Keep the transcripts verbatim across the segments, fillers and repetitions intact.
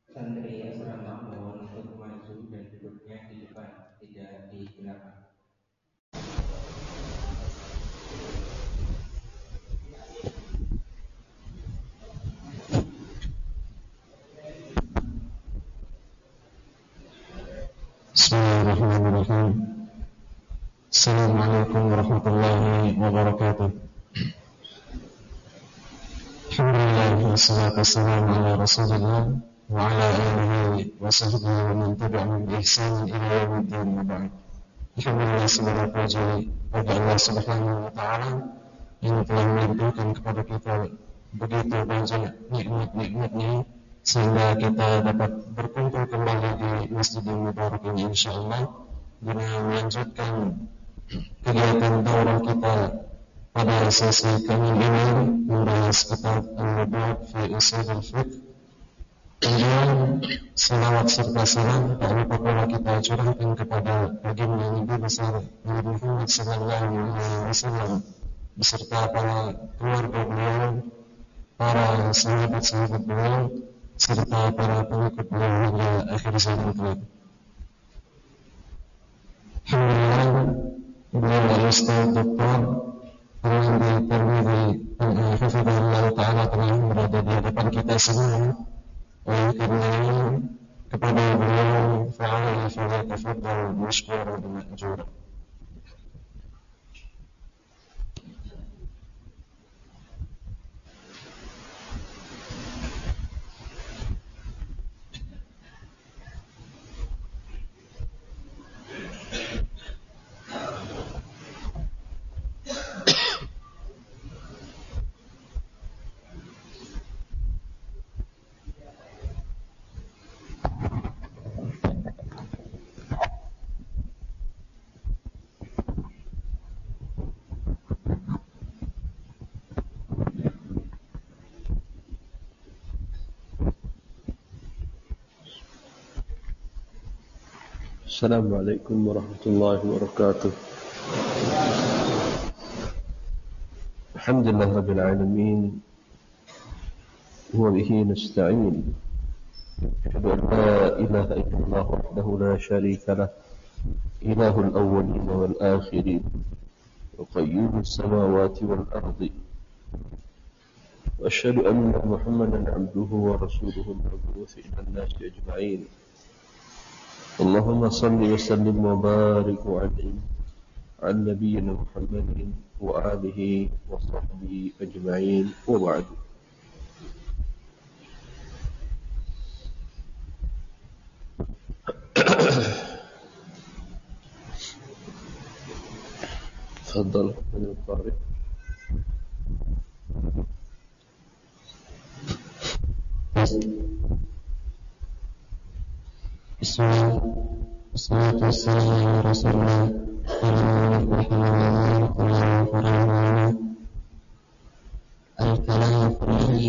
Santri asrama mohon untuk maju dan duduknya di depan, tidak di belakang. Bismillahirrahmanirrahim. Assalamualaikum warahmatullahi wabarakatuh. Alhamdulillah, wassalatu wassalamu ala Rasulillah wa ala alihi wa sahbihi wa man tabi'ahum bi ihsan ila yaumiddin wa ba'd. Alhamdulillah, segala puji bagi Allah Subhanahu wa taala yang telah melimpahkan kepada kita begitu banyak nikmat-nikmatnya sehingga kita dapat berkumpul kembali di Masjidil Mubarak ini insyaallah guna melanjutkan kegiatan daurah kita pada sesi kali ini membahas kitab Al-Mubad fi Usul Al-Fiqh. Kemudian salawat serta salam tak lupa pula kita curahkan kepada baginda Nabi besar Nabi Muhammad sallallahu alaihi wasallam beserta para keluarga beliau, para sahabat-sahabat beliau, serta para pengikut beliau hingga akhir zaman kelak. Alhamdulillah, beliau adalah Ustaz Doktor Permandi Permudi Hafizahullah Ta'ala telah berada di hadapan kita semua. Oleh karena ini, kepada beliau fa'ala falyatafaddal mashkuran wa ma'juran. السلام عليكم ورحمة الله وبركاته. الحمد لله رب العالمين وبه نستعين. أشهد أن لا إله إلا الله وحده لا شريك له إله الأولين والآخرين وقيوم السماوات والأرض، وأشهد أن محمدا عبده ورسوله المبعوث إلى الناس أجمعين. اللهم صل وسلم وبارك وأنعم على نبينا محمد وآله وصحبه أجمعين، وبعد. تفضل من القارئ. Bismillah, wassalatu wassalamu ala Rasulillah al-kalam fihi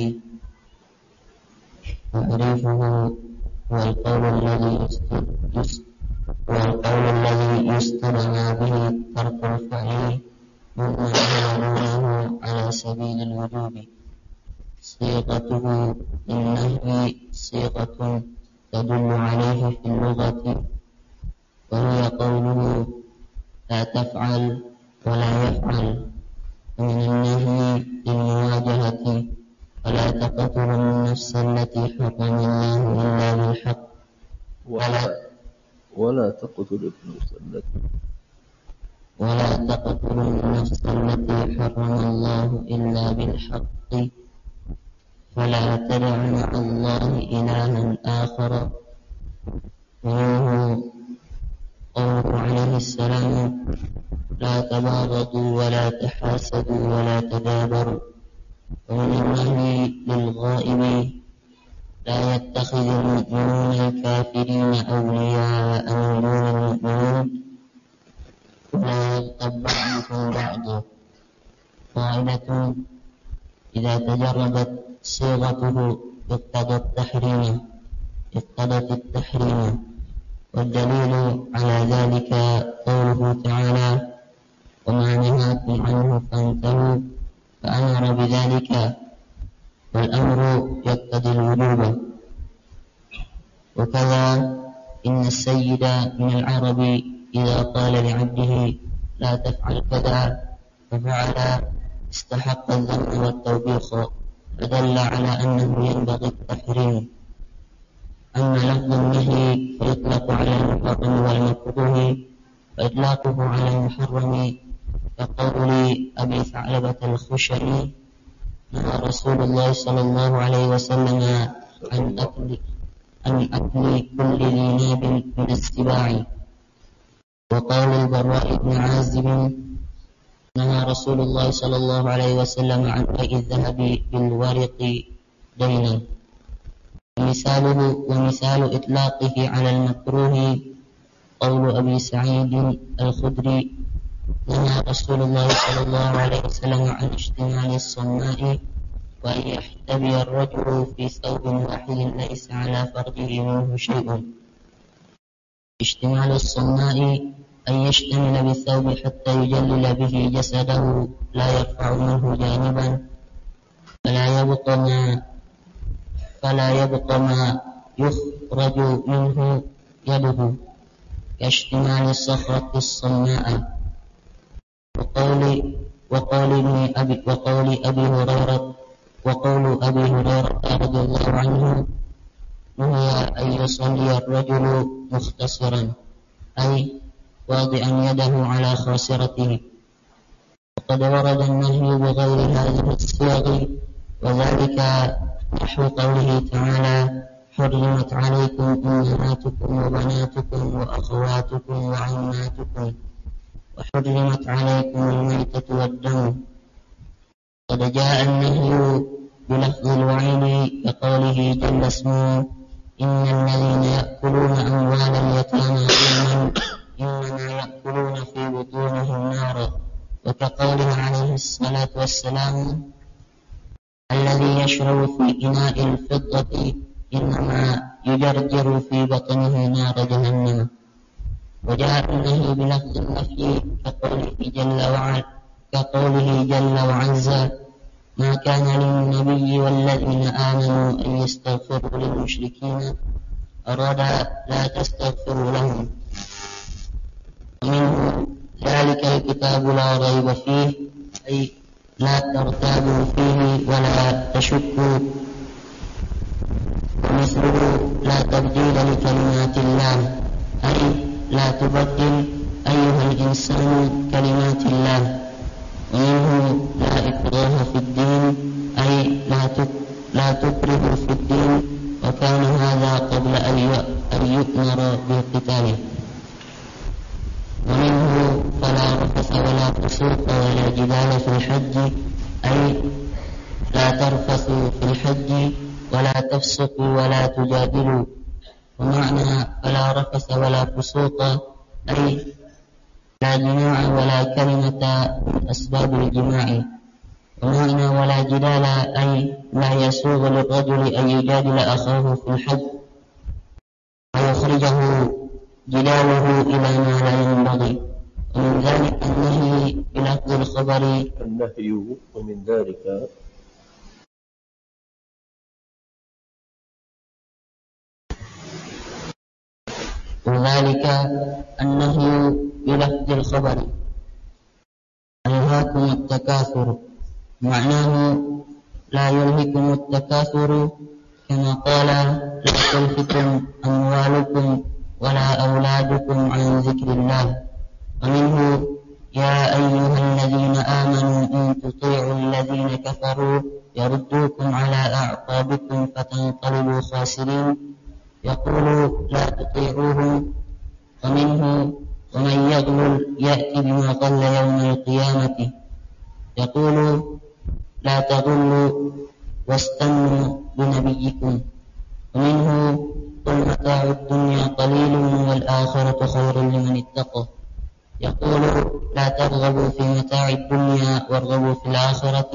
ta'rifuhu wal qawl alladhi wal qawl alladhi yustadana bihi tarkul fa'il mimma ya'lamuhu ala sabil al-wujubi sighatuhu innahwi sighatun تدل عليه في اللغة، وهي قوله لا تفعل ولا يفعل، ومن النهي للمواجهة ولا تقتلوا النفس التي حرم الله إلا بالحق ولا ولا تقتلوا النفس التي ولا تقتلوا النفس التي حرم الله إلا بالحق ولا تدع مع الله إلها آخر. ومنه قوله عليه السلام لا تباغضوا ولا تحاسدوا ولا تدابروا. ومن النهي للغائب لا يتخذ المؤمنون الكافرين أولياء من دون المؤمنين ولا يغتب بعضكم بعضا. قاعدة إذا تجربت صيغته اقتضت التحريم اقتضت التحريم والدليل على ذلك قوله تعالى وما نهاكم عنه فانتهوا فأمر بذلك والأمر يقتضي الوجوب. يفعل كذا ففعل استحق الذم والتوبيخ، فدل على أنه ينبغي التحريم. أما لفظ النهي فيطلق على المحرم والمكروه، فإطلاقه على المحرم كقول أبي ثعلبة الخشني: نهى رسول الله صلى الله عليه وسلم عن أكل عن أكل كل ذي ناب من السباع. وقول البراء بن عازب: نهى رسول الله صلى الله عليه وسلم عن بيع الذهب بالورق دينا. ومثاله ومثال إطلاقه على المكروه قول أبي سعيد الخدري: نهى رسول الله صلى الله عليه وسلم عن اشتمال الصماء، وأن يحتبي الرجل في ثوب واحد ليس على فرجه منه شيء. اشتمال الصماء أن يشتمل بالثوب حتى يجلل به جسده لا يرفع منه جانبا، فلا يبقى ما فلا يبقى ما يخرج منه يده، كاشتمال الصخرة الصماء. وقول وقول أبي وقول أبي هريرة وقول أبي هريرة رضي الله عنه: نهي أن يصلي الرجل مختصرا، أي واضعا يده على خاصرته. وقد ورد النهي بغير هذه الصيغ، وذلك نحو قوله تعالى: حرمت عليكم أمهاتكم وبناتكم وأخواتكم وعماتكم، وحرمت عليكم الميتة والدم. قد جاء النهي بلفظ الوعيد كقوله جل اسمه: إن الذين يأكلون أموال اليتامى ظلما إنما يأكلون في بطونهم نارا. وكقوله عليه الصلاة والسلام: الذي يشرب في إناء الفضة إنما يجرجر في بطنه نار جهنم. وجاء النهي بلفظ النفي كقوله جل وعلا كقوله جل وعز: ما كان للنبي والذين آمنوا أن يستغفروا للمشركين، أراد لا تستغفروا لهم. ومنه ذلك الكتاب لا ريب فيه، أي لا ترتابوا فيه ولا تشكوا. ومثله لا تبديل لكلمات الله، أي لا تبدل أيها الإنسان كلمات الله. ومنه لا إكراه في الدين، أي لا تكره في الدين، وكان هذا قبل أن يؤمر بالقتال. ومنه فلا رفث ولا فسوق ولا جدال في الحج، أي لا ترفثوا في الحج ولا تفسقوا ولا تجادلوا. ومعنى فلا رفث ولا فسوق أي لا جماع ولا كلمة من أسباب الجماع. ومعنى ولا جدال أي لا يسوغ للرجل أن يجادل أخاه في الحج ويخرجه جداله إلى ما لا ينبغي. ومن ذلك النهي بلفظ الخبر النهي ومن ذلك وذلك النهي بلفظ الخبر: ألهاكم التكاثر. معناه لا يلهكم التكاثر، كما قال: لا تلهكم أموالكم ولا أولادكم عن ذكر الله. ومنه يا أيها الذين آمنوا إن تطيعوا الذين كفروا يردوكم على أعقابكم فتنقلبوا خاسرين، يقول لا تطيعوهم. ومنه ومن يغلل يأتي بما غل يوم القيامة، يقول لا تغلوا واستنوا بنبيكم. ومنه قل متاع الدنيا قليل والآخرة خير لمن اتقى، يقول لا ترغبوا في متاع الدنيا وارغبوا في الآخرة.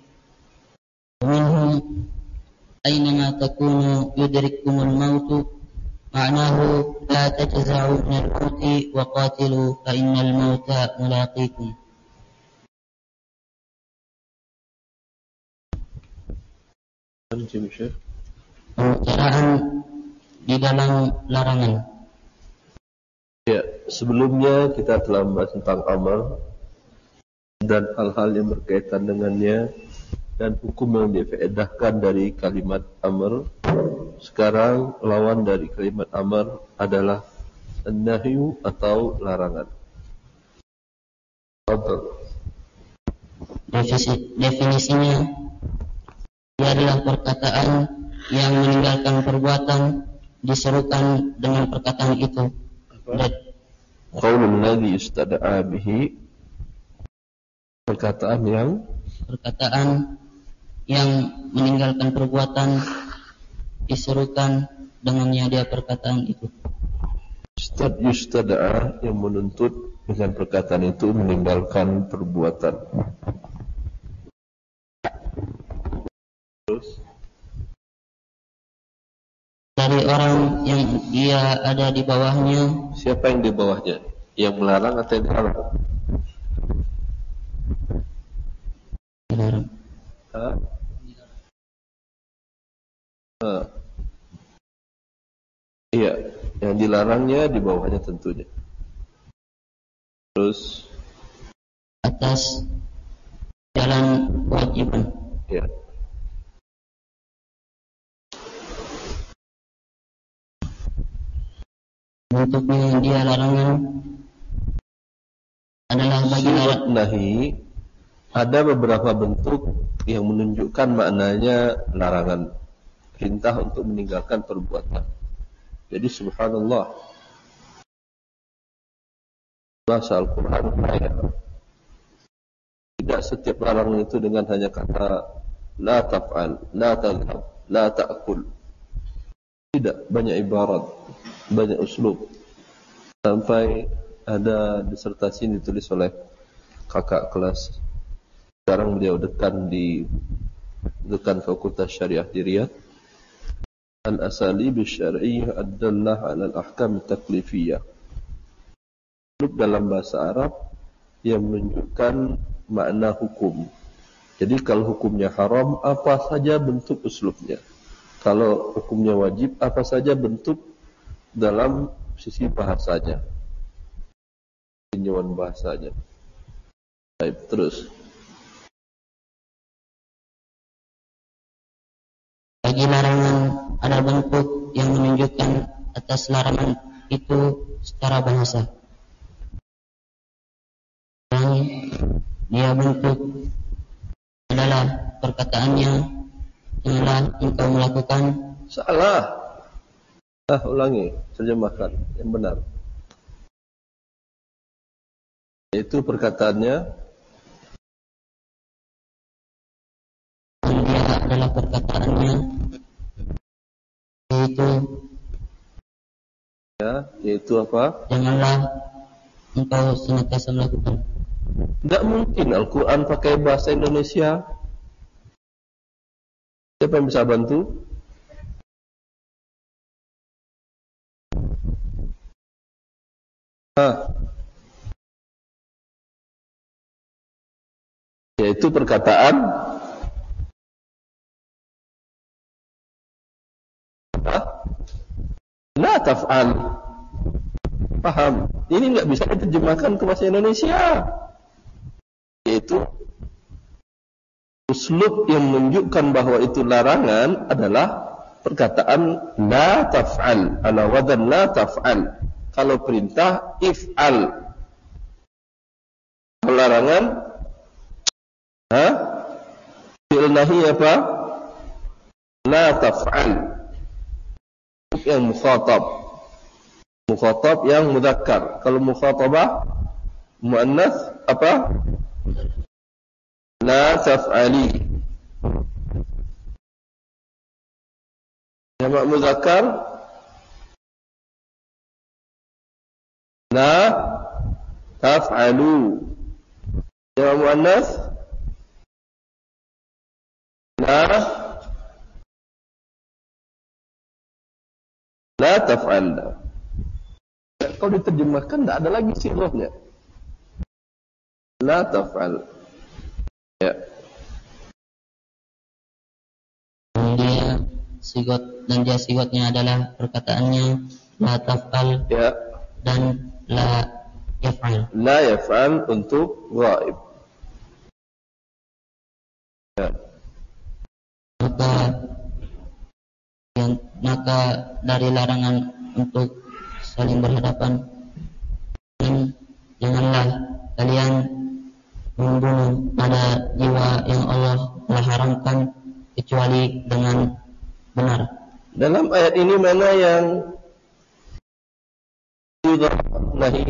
ومنهم أينما تكونوا يدرككم الموت، معناه لا تجزعوا من الموت وقاتلوا فإن الموت ملاقيكم. Pembicaraan di dalam larangan. Ya, sebelumnya kita telah membahas tentang amal dan hal-hal yang berkaitan dengannya dan hukum yang difaedahkan dari kalimat amr. Sekarang lawan dari kalimat amr adalah an-nahyu atau larangan. Definisi, definisinya ia adalah perkataan yang meninggalkan perbuatan diserukan dengan perkataan itu. Qaulun ladzi istada'a bihi, perkataan yang perkataan yang meninggalkan perbuatan diserukan dengannya dia perkataan itu. Istad yustada'a, yang menuntut dengan perkataan itu meninggalkan perbuatan. Terus dari orang yang dia ada di bawahnya. Siapa yang di bawahnya? Yang melarang atau yang dilarang? Dilarang. Hah? Hah. Iya, yang dilarangnya di bawahnya tentunya. Terus atas jalan kewajiban. Ya. Bentuknya dia larangan adalah bagi larangan. Nahi ada beberapa bentuk yang menunjukkan maknanya larangan, perintah untuk meninggalkan perbuatan. Jadi subhanallah, bahasa Al-Quran ayat. Tidak setiap larangan itu dengan hanya kata la taf'al, la tadhhab, la ta'kul. Tidak, banyak ibarat, banyak uslub. Sampai ada disertasi yang ditulis oleh kakak kelas. Sekarang beliau dekan di dekan Fakultas Syariah di Riyadh. Al-asalib syar'iyyah ad-dallah 'ala al-ahkam at-taklifiyah. Uslub dalam bahasa Arab yang menunjukkan makna hukum. Jadi kalau hukumnya haram, apa saja bentuk uslubnya. Kalau hukumnya wajib, apa saja bentuk dalam sisi bahasanya, tinjauan bahasanya. Baik, terus. Bagi larangan ada bentuk yang menunjukkan atas larangan itu secara bahasa. Dan dia bentuk adalah perkataannya, janganlah engkau melakukan. Salah. Ah, ulangi, terjemahkan yang benar. Itu perkataannya. Dan dia adalah perkataannya, yaitu Ya, yaitu apa? janganlah engkau senantiasa melakukan. Tidak mungkin Al-Quran pakai bahasa Indonesia. Siapa yang bisa bantu? Ah. Yaitu perkataan la taf'al. Paham? Ini nggak bisa diterjemahkan ke bahasa Indonesia. Yaitu uslub yang menunjukkan bahwa itu larangan adalah perkataan la taf'al, ala wadan la taf'al. Kalau perintah if'al. Kalau larangan, ha? Fi'il nahi apa? La taf'al. Yang mukhatab. Mukhatab yang mudzakkar. Kalau mukhatabah muannats apa? La taf'ali. Jamak mudzakkar la taf'alu. Jamak muannats la la taf'al. Kalau diterjemahkan tidak ada lagi sighahnya. La taf'al. Ya. Dan dia sigot dan dia sigotnya adalah perkataannya la taf'al Ya. dan la yaf'al. La yaf'al untuk ghaib. Ya. Maka yang maka dari larangan untuk saling berhadapan, dan janganlah kalian membunuh pada jiwa yang Allah telah haramkan kecuali dengan benar. Dalam ayat ini mana yang tidak nahi?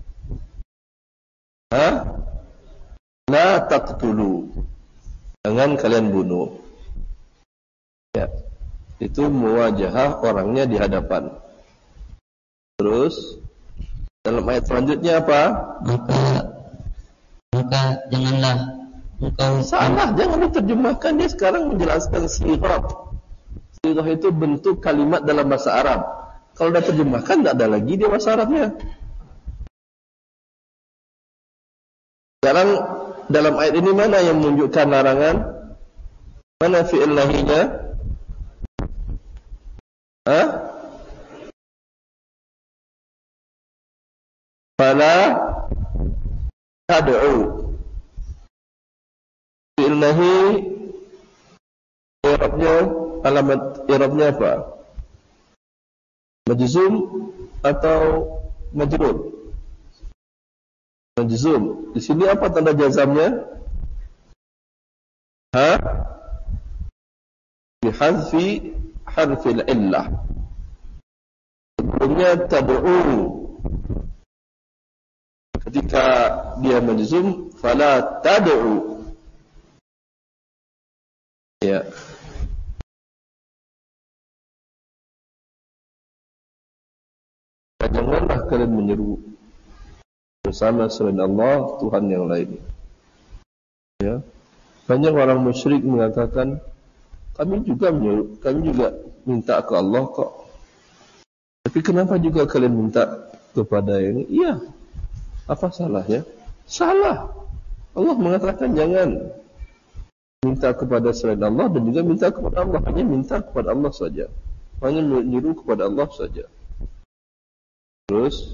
Ha? La taqtulu. Jangan kalian bunuh. Ya. Itu muwajahah orangnya di hadapan. Terus dalam ayat selanjutnya apa? Maka maka janganlah engkau Salah, jangan diterjemahkan. Dia sekarang menjelaskan sirah. Sirah itu bentuk kalimat dalam bahasa Arab. Kalau dah terjemahkan, tidak ada lagi dia bahasa Arabnya. Sekarang dalam ayat ini mana yang menunjukkan larangan? Mana fi'il nahinya? Hah? Fala tad'u. Fi'il nahi i'rabnya, alamat i'rabnya apa? Majzum atau majrur? Majzum. Di sini apa tanda jazamnya? Ha? Bihadfi harfil illah. Sebelumnya tad'u. Ketika dia majzum, fala tad'u. Ya. Janganlah kalian menyeru bersama selain Allah Tuhan yang lain. Ya. Banyak orang musyrik mengatakan, kami juga menyeru, kami juga minta ke Allah kok. Tapi kenapa juga kalian minta kepada ini? Iya. Apa salahnya? Salah. Allah mengatakan jangan minta kepada selain Allah dan juga minta kepada Allah. Hanya minta kepada Allah saja. Hanya menyeru kepada Allah saja. Terus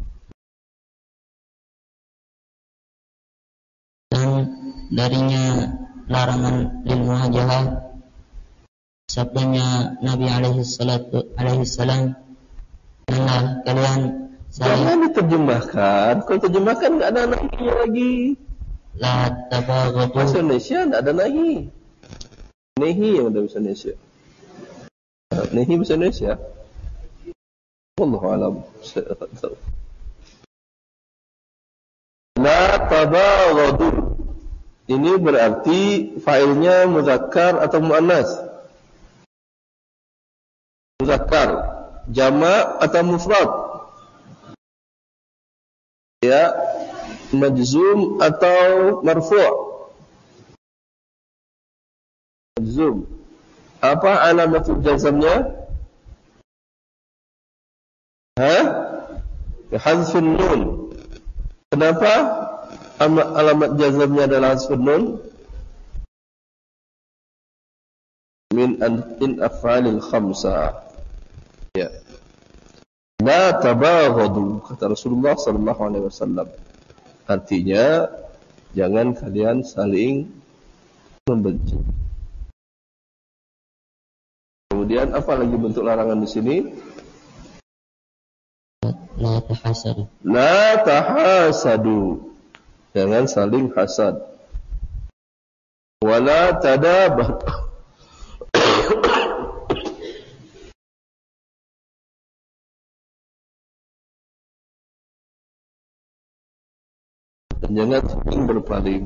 dan darinya larangan lil muwajahah, sabdanya Nabi alaihi salatu alaihi salam, janganlah kalian saling, jangan diterjemahkan. Kalau terjemahkan enggak ada nahinya lagi. la tabaghadu. Bahasa Indonesia enggak ada nahi. Nahi yang ada bahasa Indonesia. Nahi bahasa Indonesia. Wallahu a'lam. La tabaghadu. Ini berarti failnya muzakkar atau muannas? Muzakkar. Jama' atau mufrad? Ya, majzum atau marfu'? Majzum. Apa alamatul jazamnya? Ha? Hazfun nun. Kenapa alamat jazamnya adalah hazfun nun? Min in af'alil khamsah. Ya. La tabaghadu, kata Rasulullah sallallahu alaihi wasallam. Artinya jangan kalian saling membenci. Kemudian apa lagi bentuk larangan di sini? La tahasadu. La tahasadu. Jangan saling hasad. Wala tadabadu. Dan jangan saling berpaling.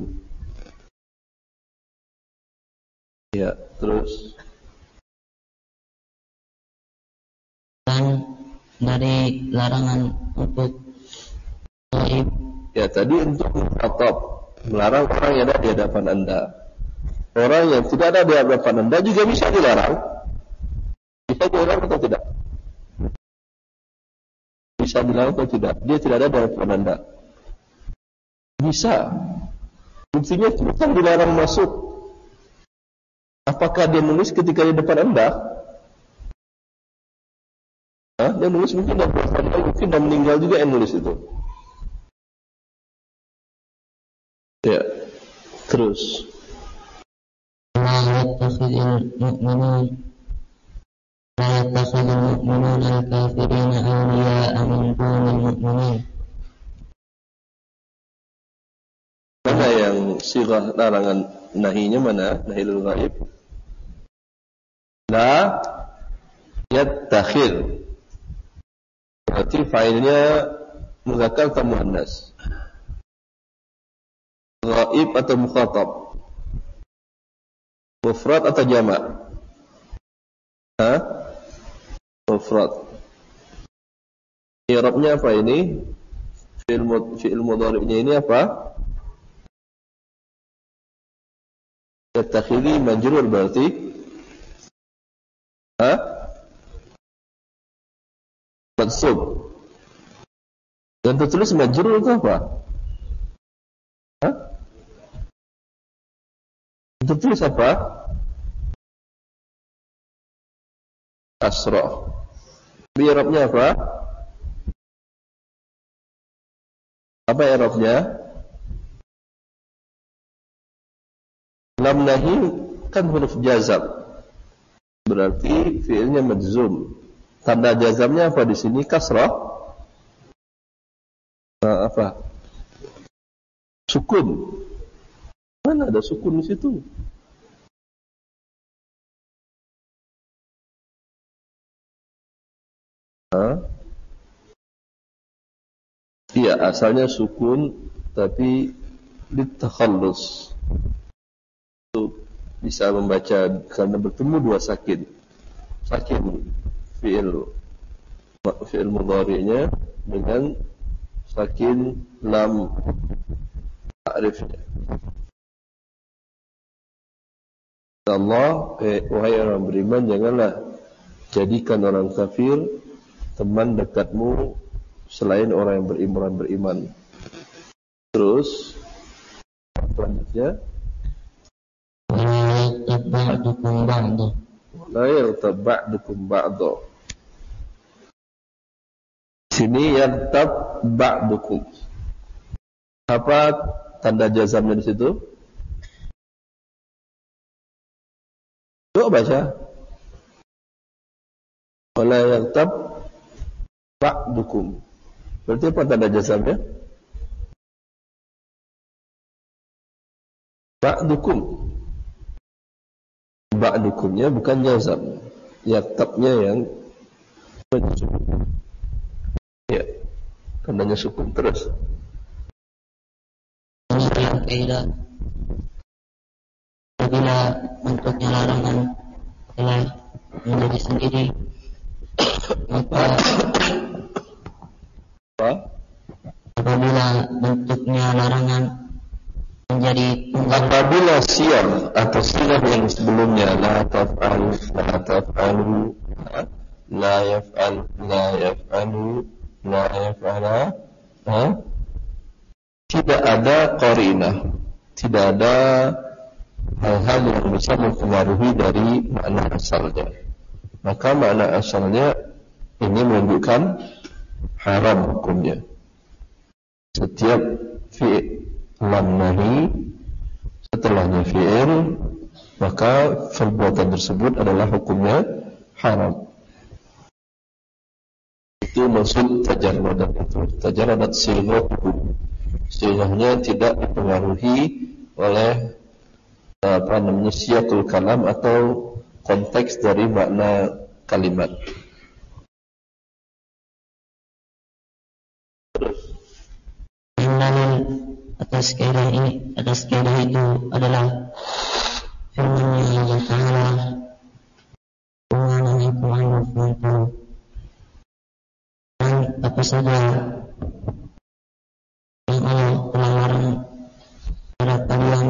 Ya, terus Dan dari larangan untuk gaib. ya tadi untuk mukhatab, melarang orang yang ada di hadapan Anda. Orang yang tidak ada di hadapan Anda juga bisa dilarang. Bisa dilarang atau tidak? Bisa dilarang atau tidak? Dia tidak ada di hadapan Anda. Bisa. Buktinya bukan dilarang masuk. Apakah dia nulis ketika di depan Anda? Hah? Dia nulis mungkin dah berapa, mungkin dah meninggal juga yang nulis itu. Ya. Terus يتخذ المؤمنون لا يتخذ المؤمنون الكافرين أولياء من دون المؤمنين. Mana yang sighah larangan nahinya mana? Nahil ghaib. La yattakhir. Berarti fa'ilnya muzakkar atau muannas? Ghaib atau mukhatab? Mufrad atau jamak? Ha? Mufrad. I'rabnya apa ini? Fi'il fi'il mudhari'nya ini apa? Yattakhidhi majrur berarti? Ha? Mansub. Dan tertulis majrur itu apa? Ha? Tertulis apa? Kasrah. I'rabnya apa? Apa i'rabnya? Lam nahi kan huruf jazam. Berarti fi'ilnya majzum. Tanda jazamnya apa di sini? Kasrah. Nah, apa? Sukun. Mana ada sukun di situ? Hah? Iya, asalnya sukun tapi ditakhallus. Bisa membaca karena bertemu dua sakin. Sakin fi'il fi'il mudhari'nya dengan sakin lam ta'rifnya. Allah, eh, wahai orang beriman, janganlah jadikan orang kafir teman dekatmu selain orang yang beriman beriman. Terus selanjutnya ba'dukum ba'du. La yaghtab ba'dukum ba'du. Sini yaghtab ba'dukum. Apa tanda jazamnya di situ? Coba baca. Wala yaghtab ba'dukum. Berarti apa tanda jazamnya? Ba'dukum. Ba'dukumnya bukan jazam. Yaghtabnya yang majzum. Ya. Tandanya sukun terus. Kaidah apabila bentuknya larangan telah menjadi sendiri, maka apa? Apabila bentuknya larangan menjadi tunggal, apabila siar atau siar yang sebelumnya la taf'al, la taf'alu, la yaf'al, la yaf'alu, la yaf'ala, ha? Tidak ada qarinah, tidak ada hal-hal yang bisa mempengaruhi dari makna asalnya. Maka makna asalnya ini menunjukkan haram hukumnya. Setiap fi'il lam nahi setelahnya fi'il, maka perbuatan tersebut adalah hukumnya haram. Itu maksud tajarrudat itu. Tajarrudat sighatuhu. Sighahnya tidak dipengaruhi oleh apa namanya siyaqul kalam atau konteks dari makna kalimat. Dalil atas kaidah ini, atas kaidah itu adalah firman Allah Ta'ala, "Wa nahikum 'anil fahsya'i." Dan apa saja yang Allah telah larang pada kalian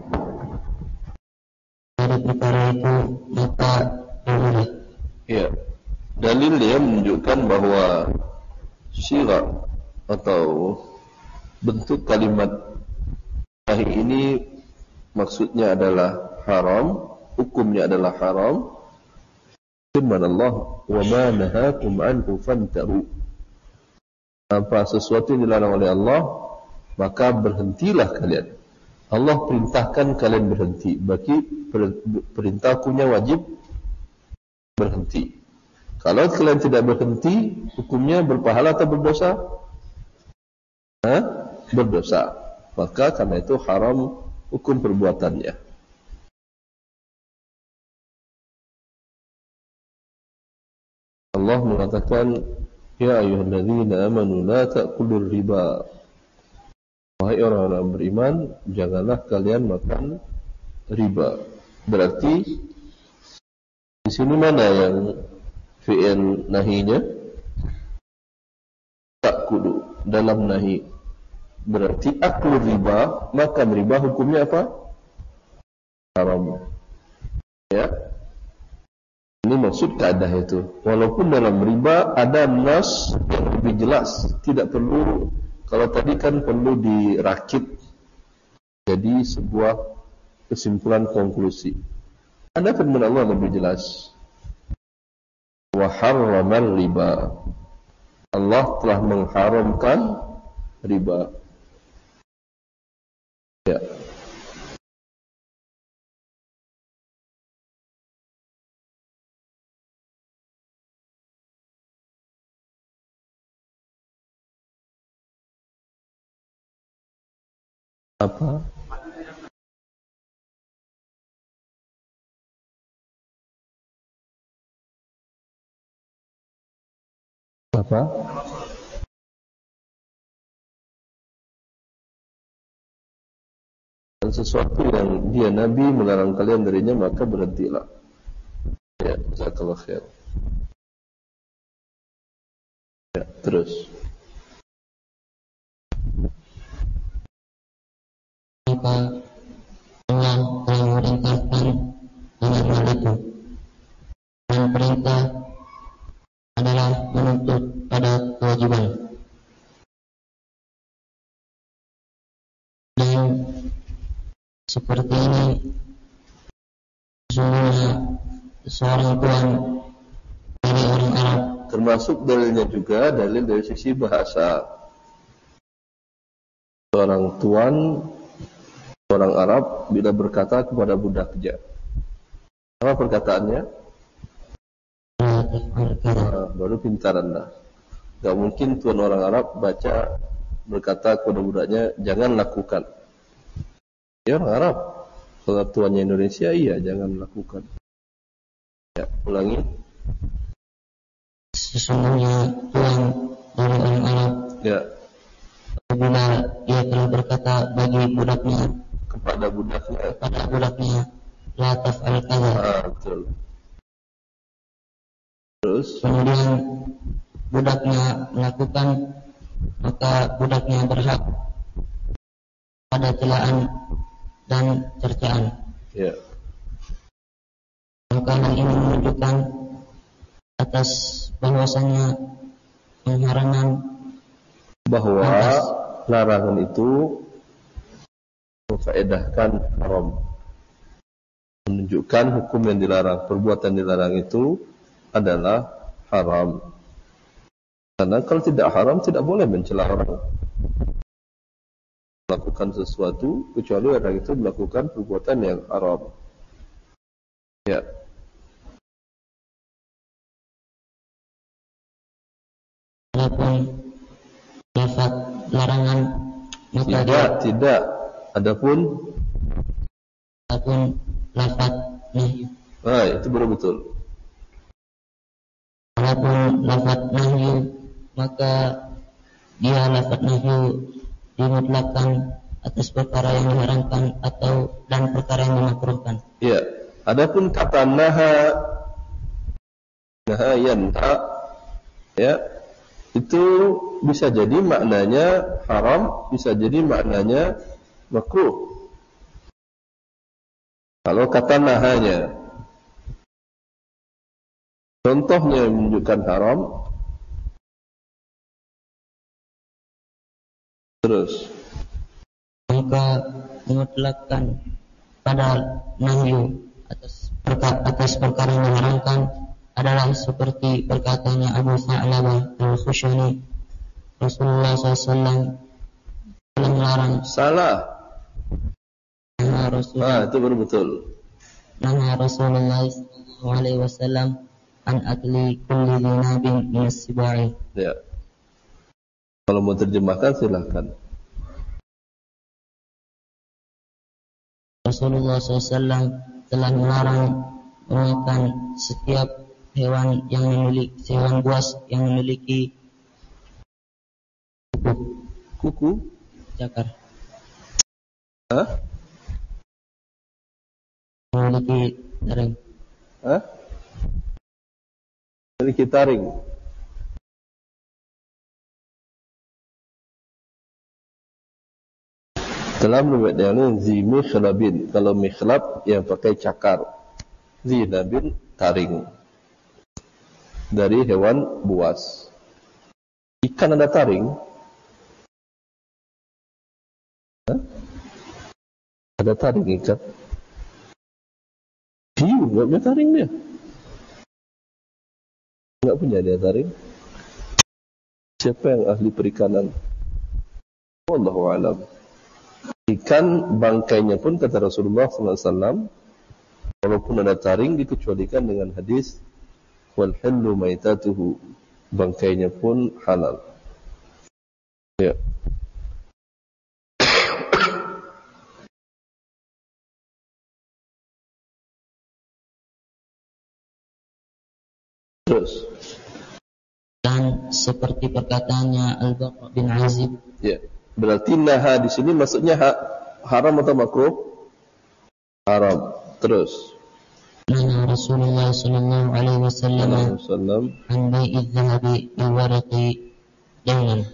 dari perkara itu, maka boleh. Ya, dalil dia menunjukkan bahwa syirak atau bentuk kalimat nahi ini maksudnya adalah haram, hukumnya adalah haram. Firman Allah, "Wa ma nahakum anhu fantahu." Apa sesuatu yang dilarang oleh Allah, maka berhentilah kalian. Allah perintahkan kalian berhenti. Bagi perintahkunya wajib berhenti. Kalau kalian tidak berhenti, hukumnya berpahala atau berdosa? Hah? Berdosa. Maka karena itu haram hukum perbuatannya. Allah mengatakan, ya ayyuhalladzina amanu la ta'kulur riba. Wahai orang-orang beriman, janganlah kalian makan riba. Berarti di sini mana yang fi'il nahinya? Ta'kulu, dalam nahi. Berarti aklu riba, makan riba hukumnya apa? Haram. Ya. Ini maksud kaedah itu. Walaupun dalam riba ada nas yang lebih jelas, tidak perlu. Kalau tadi kan perlu dirakit jadi sebuah kesimpulan konklusi. Ada firman Allah lebih jelas. Wa harramal riba. Allah telah mengharamkan riba. Ya. Apa? Apa? Dan sesuatu yang dia Nabi melarang kalian darinya, maka berhentilah. Ya, jazakallahu khair. Ya, terus. Maka Allah telah memerintahkan dengan hal itu, dan perintah adalah menuntut pada kewajiban. Dan seperti ini sesungguhnya seorang tuan dari orang Arab. Termasuk dalilnya juga dalil dari sisi bahasa. Seorang tuan orang Arab bila berkata kepada budaknya, apa perkataannya? Nah, baru pintar Anda. Gak mungkin tuan orang Arab baca berkata kepada budaknya, jangan lakukan. Dia orang Arab. Kalau tuannya Indonesia, iya jangan lakukan. Ya, ulangi. Sesungguhnya tuan dari orang Arab. Ya. Apabila dia telah berkata bagi budaknya, kepada budaknya, kepada budaknya, la taf'al kaza. Ah, betul. Terus kemudian budaknya melakukan, maka budaknya berhak pada celaan dan cercaan. Ya. Maka hal ini menunjukkan atas bahwasannya pengharaman, bahwa atas larangan itu memfaedahkan haram, menunjukkan hukum yang dilarang, perbuatan dilarang itu adalah haram. Karena kalau tidak haram, tidak boleh mencela orang melakukan sesuatu kecuali orang itu melakukan perbuatan yang haram. Ya. Adapun lafaz larangan, maka tidak, dia, tidak. Adapun adapun lafaz nahyu. Ah, itu baru betul. Adapun lafaz nahyu, maka dia lafaz nahyu dimutlakkan atas perkara yang diharamkan atau dan perkara yang dimakruhkan. Ya. Adapun kata naha, naha yanha, ya, itu bisa jadi maknanya haram, bisa jadi maknanya makruh. Kalau kata nahanya, contohnya menunjukkan haram. Terus maka dimutlakkan pada nahyu atas perkara, atas perkara yang diharamkan adalah seperti perkataannya Abu Tha'labah al-Khushani, Rasulullah shallallahu alaihi wasallam telah melarang. Salah. Naha Rasulullah Ah, itu baru betul. Naha Rasulullah sallallahu alaihi wasallam an akli kulli dhinabin min as-sibai. Ya. Kalau mau terjemahkan silakan. Rasulullah sallallahu alaihi wasallam telah melarang memakan setiap hewan yang memiliki hewan buas yang memiliki Kuku? cakar, Hah? memiliki taring. Hah? Memiliki taring. Dalam riwayat yang lain, zi mikhlabin. Kalau mikhlab yang pakai cakar. Zinabin taring. Dari hewan buas. Ikan ada taring? Hah? Ada taring ikan? Hiu, nggak punya taring dia. Nggak punya dia taring. Siapa yang ahli perikanan? Wallahu a'lam. Ikan bangkainya pun kata Rasulullah sallallahu alaihi wasallam, walaupun ada taring dikecualikan dengan hadis wal hallu maitatuhu, bangkainya pun halal. Ya. Terus. Dan seperti perkataannya Al-Bara' bin Azib. Ya. Berarti naha di sini maksudnya ha, haram atau makruh? Haram. Terus. Naha Rasulullah sallallahu alaihi wasallam an bai'i dhahabi bil waraqi dainan.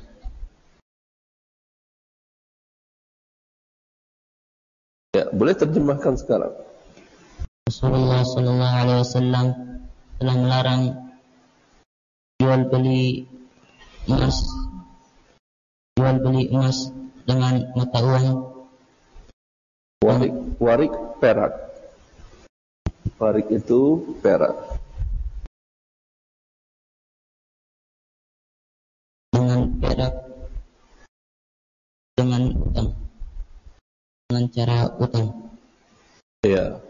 Ya, boleh terjemahkan sekarang. Rasulullah sallallahu alaihi wasallam telah melarang jual beli emas jual beli emas dengan mata uang warik warik perak. Warik itu perak. Dengan perak dengan utang. Dengan cara utang. Ya.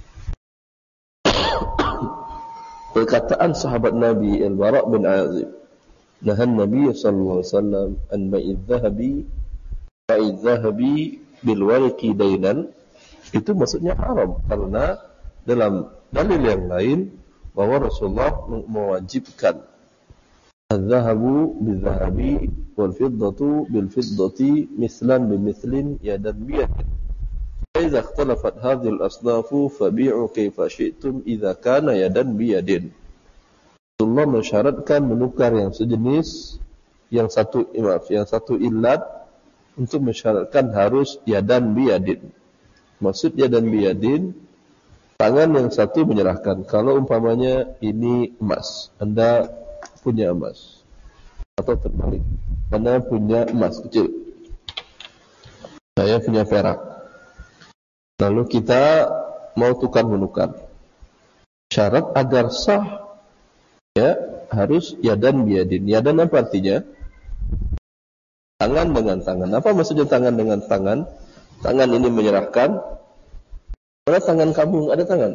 Perkataan sahabat Nabi Al-Bara' bin Azib, nahan Nabi sallallahu alaihi wasallam an bai'idz dhahabi bai'idz dhahabi bil warqi dainan, itu maksudnya haram karena dalam dalil yang lain bahwa Rasulullah mewajibkan adz-dzahabu bil-dzahabi wal fiddatu bil fiddati mislan bi mislin yadan bi yadin. Idza ikhtalafat hadhihi al-asnafu fabi'u kaifa syi'tum idza kana yadan bi yadin. Rasulullah mensyaratkan menukar yang sejenis, yang satu maaf, yang satu illat untuk mensyaratkan harus yadan bi yadin. Maksud yadan bi yadin, tangan yang satu menyerahkan. Kalau umpamanya ini emas, Anda punya emas, atau terbalik, Anda punya emas kecil, saya punya perak. Lalu kita mau tukar menukar. Syarat agar sah, ya, harus yadan biyadin. Yadan apa artinya? Tangan dengan tangan. Apa maksudnya tangan dengan tangan? Tangan ini menyerahkan. Mana tangan kamu nggak ada tangan?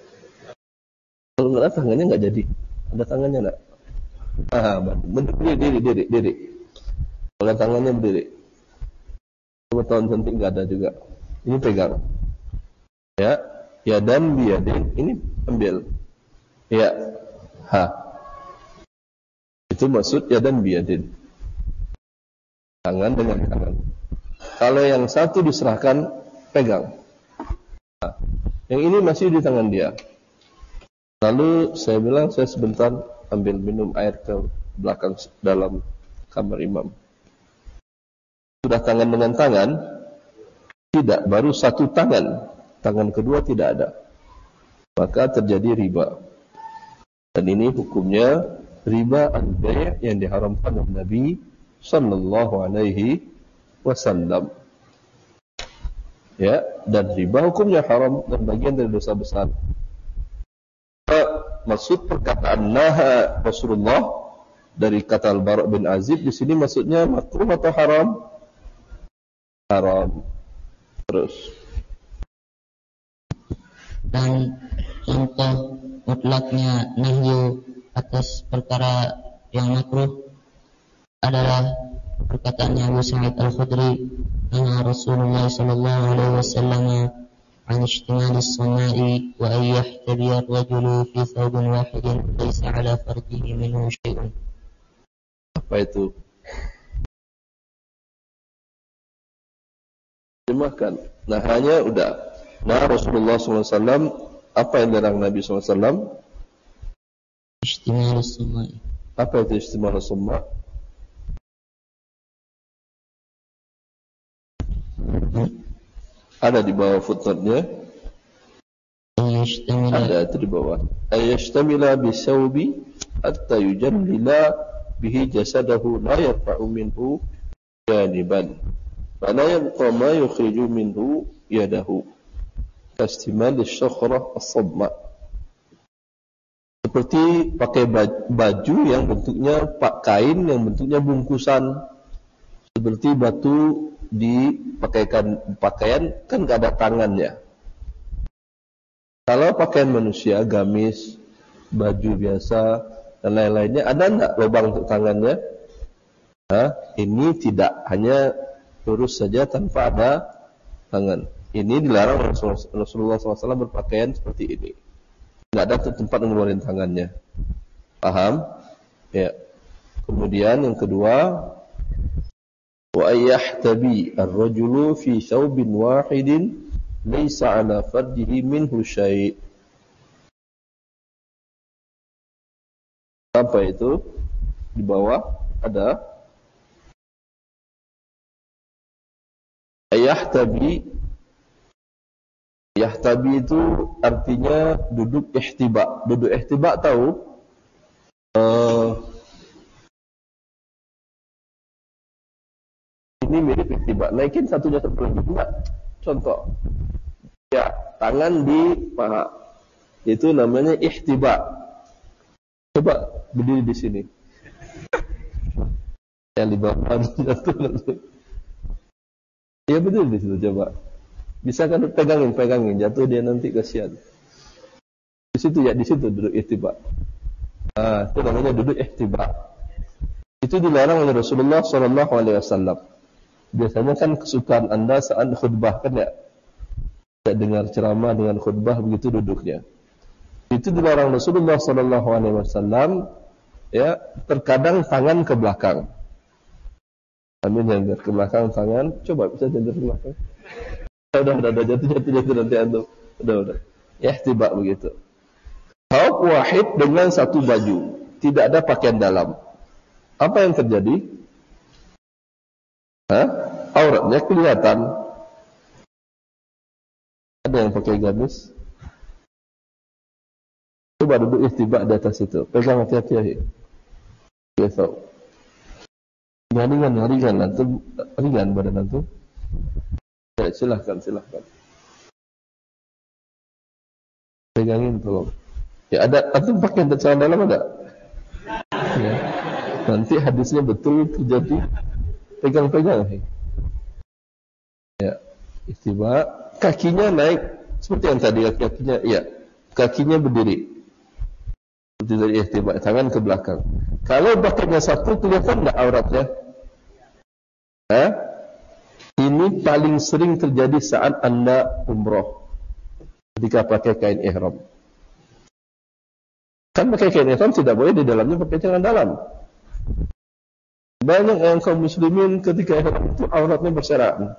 Kalau nggak ada tangannya nggak jadi. Ada tangannya nggak? Ah, berdiri, diri, diri, diri. Kalau tangannya berdiri. Coba tahun cantik nggak ada juga. Ini pegang. Ya, yadan biyadin, ini ambil. Ya, ha. Itu maksud yadan biyadin. Tangan dengan tangan. Kalau yang satu diserahkan, pegang. Nah, yang ini masih di tangan dia. Lalu saya bilang, saya sebentar ambil minum air ke belakang dalam kamar imam. Sudah tangan dengan tangan? Tidak, baru satu tangan. Tangan kedua tidak ada. Maka terjadi riba. Dan ini hukumnya riba al-bay' yang diharamkan oleh Nabi sallallahu alaihi wasallam. Ya, dan riba hukumnya haram dan bagian dari dosa besar. Maksud perkataan naha Rasulullah dari kata Al-Bara' bin Azib di sini maksudnya makruh atau haram? Haram. Terus Dan contoh mutlaknya nahyu atas perkara yang makruh adalah perkataannya Abu Sa'id Al-Khudri, "Naha Rasulullah sallallahu alaihi wasallam an ishtimal as-sama'i wa an yahtabi ar-rajulu fi thawbin wahidin laysa 'ala farjihi minhu syai'un." Apa itu? Terjemahkan. Nah, hanya udah. Nah, Rasulullah sallallahu alaihi wasallam, apa yang dilarang Nabi sallallahu alaihi wasallam? Ishtimal as-sama'i. Apa itu istimal as-sama'? Ada di bawah footnote-nya. Ada itu di bawah. Ayashtamila bisawbi hatta yujallila bihi jasadahu la yarfa'u minhu janiban. Fala yabqa ma yukhriju minhu yadahu. Kastimal as-sakhrah as-samma. Seperti pakai baju yang bentuknya kain yang bentuknya bungkusan. Seperti batu dipakaikan pakaian kan enggak ada tangannya. Kalau pakaian manusia, gamis, baju biasa dan lain-lainnya, ada enggak lubang untuk tangannya? Nah, ini tidak, hanya lurus saja tanpa ada tangan. Ini dilarang Rasulullah shallallahu alaihi wasallam berpakaian seperti ini. Enggak ada tempat mengeluarkan tangannya. Paham? Ya. Kemudian yang kedua, wa ayyahtabi ar-rajulu fi thawbin wahidin laysa 'ala farjihi minhu syai'. Apa itu? Di bawah ada ayyahtabi. Yahtabi itu artinya duduk ihtiba. Duduk ihtiba tahu? Uh, ini mirip ihtiba. Naikin satunya satu lagi. Enggak. Contoh. Ya, tangan di paha. Itu namanya ihtiba. Coba berdiri di sini. Yang di bawah jatuh nanti. Ya berdiri di situ coba. Bisa kan pegangin, pegangin, jatuh dia nanti kasihan. Di situ ya, di situ duduk ihtiba. Ah, itu namanya duduk ihtiba. Itu dilarang oleh Rasulullah sallallahu alaihi wasallam. Biasanya kan kesukaan Anda saat khutbah kan ya. Tidak dengar ceramah dengan khutbah begitu duduknya. Itu dilarang Rasulullah sallallahu alaihi wasallam. Ya, terkadang tangan ke belakang. Amin, jangan ke belakang tangan. Coba bisa jangan ke belakang. Udah, udah, udah, jatuh, jatuh, jatuh, nanti antum. Udah, udah. Ya, tiba begitu. Thawb wahid dengan satu baju. Tidak ada pakaian dalam. Apa yang terjadi? Hah? Auratnya kelihatan. Ada yang pakai gamis? Coba duduk istibak di atas itu. Pegang hati-hati ya. Besok. Ringan, ringan, antum. Ringan badan antum. Ya, silahkan, silahkan. Pegangin tolong. Ya, ada, antum pakai celana dalam ada? Ya. Nanti hadisnya betul terjadi. Pegang-pegang. Ya, istiba. Kakinya naik seperti yang tadi, kakinya, iya. Kakinya berdiri. Seperti dari istiba, tangan ke belakang. Kalau badannya satu, kelihatan enggak auratnya? Hah? Ini paling sering terjadi saat Anda umroh. Ketika pakai kain ihram. Kan pakai kain ihram tidak boleh di dalamnya pakai celana dalam. Banyak yang kaum muslimin ketika ihram itu auratnya berserakan.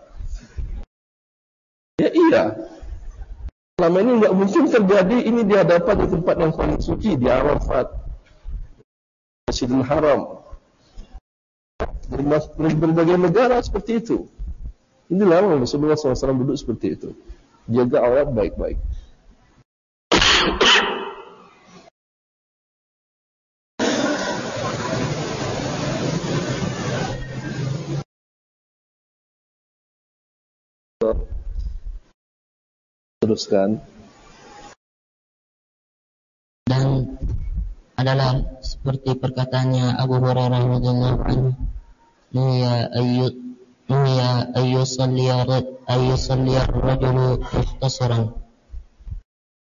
Ya iya. Selama ini enggak mungkin terjadi ini di hadapan di tempat yang paling suci, di Arafat, Masjidil Haram. Di berbagai negara seperti itu. Inilah Rasulullah shallallahu alaihi wasallam duduk seperti itu. Jaga aurat baik-baik. Teruskan. Dan adalah seperti perkataannya Abu Hurairah radhiyallahu anhu, "Ya ayyut Ya ayyusalli ayyusalli ar-rajulu muhtasiran."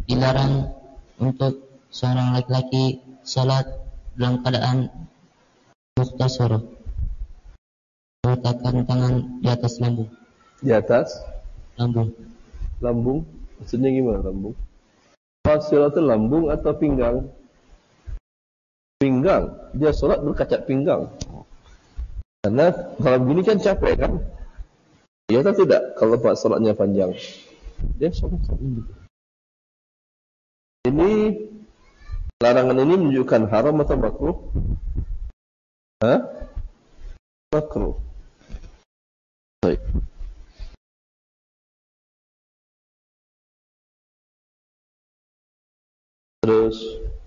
dilarang untuk seorang laki-laki salat dalam keadaan mukhtasar, meletakkan tangan di atas lambung. Di atas Lambung. lambung, maksudnya gimana lambung? Sholat itu lambung atau pinggang? Pinggang. Dia sholat berkaca pinggang. Karena kalau begini kan capek kan? Iya atau tidak? Kalau pak sholatnya panjang, dia sholat ini. Ini larangan ini menunjukkan haram atau makruh? Hah? Makruh. Baik. Terus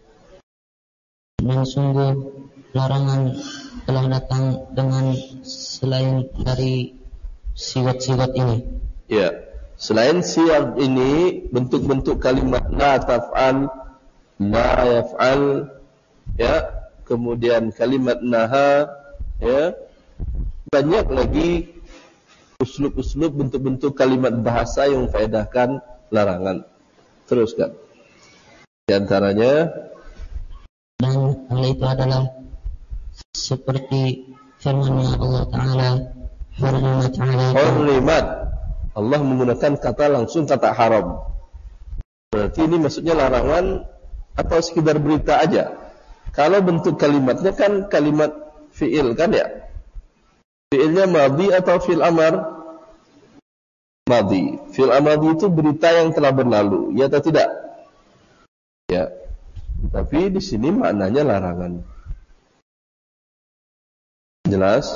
Dan sungguh larangan telah datang dengan selain dari siwat-siwat ini. ya, selain siwak ini, bentuk-bentuk kalimat la taf'al, la yaf'al, ya, kemudian kalimat naha, ya, banyak lagi uslub-uslub bentuk-bentuk kalimat bahasa yang faedahkan larangan. Teruskan. Di antaranya, Dan hal itu adalah seperti firman Allah Ta'ala, Hurrimat alaikum. hurrimat. Allah menggunakan kata langsung kata haram. Berarti ini maksudnya larangan atau sekedar berita aja. Kalau bentuk kalimatnya kan kalimat fi'il kan ya? Fi'ilnya madhi atau fi'il amar? Madhi. Fi'il amadi itu berita yang telah berlalu, ya atau tidak? Ya. Tapi di sini maknanya larangan. Jelas?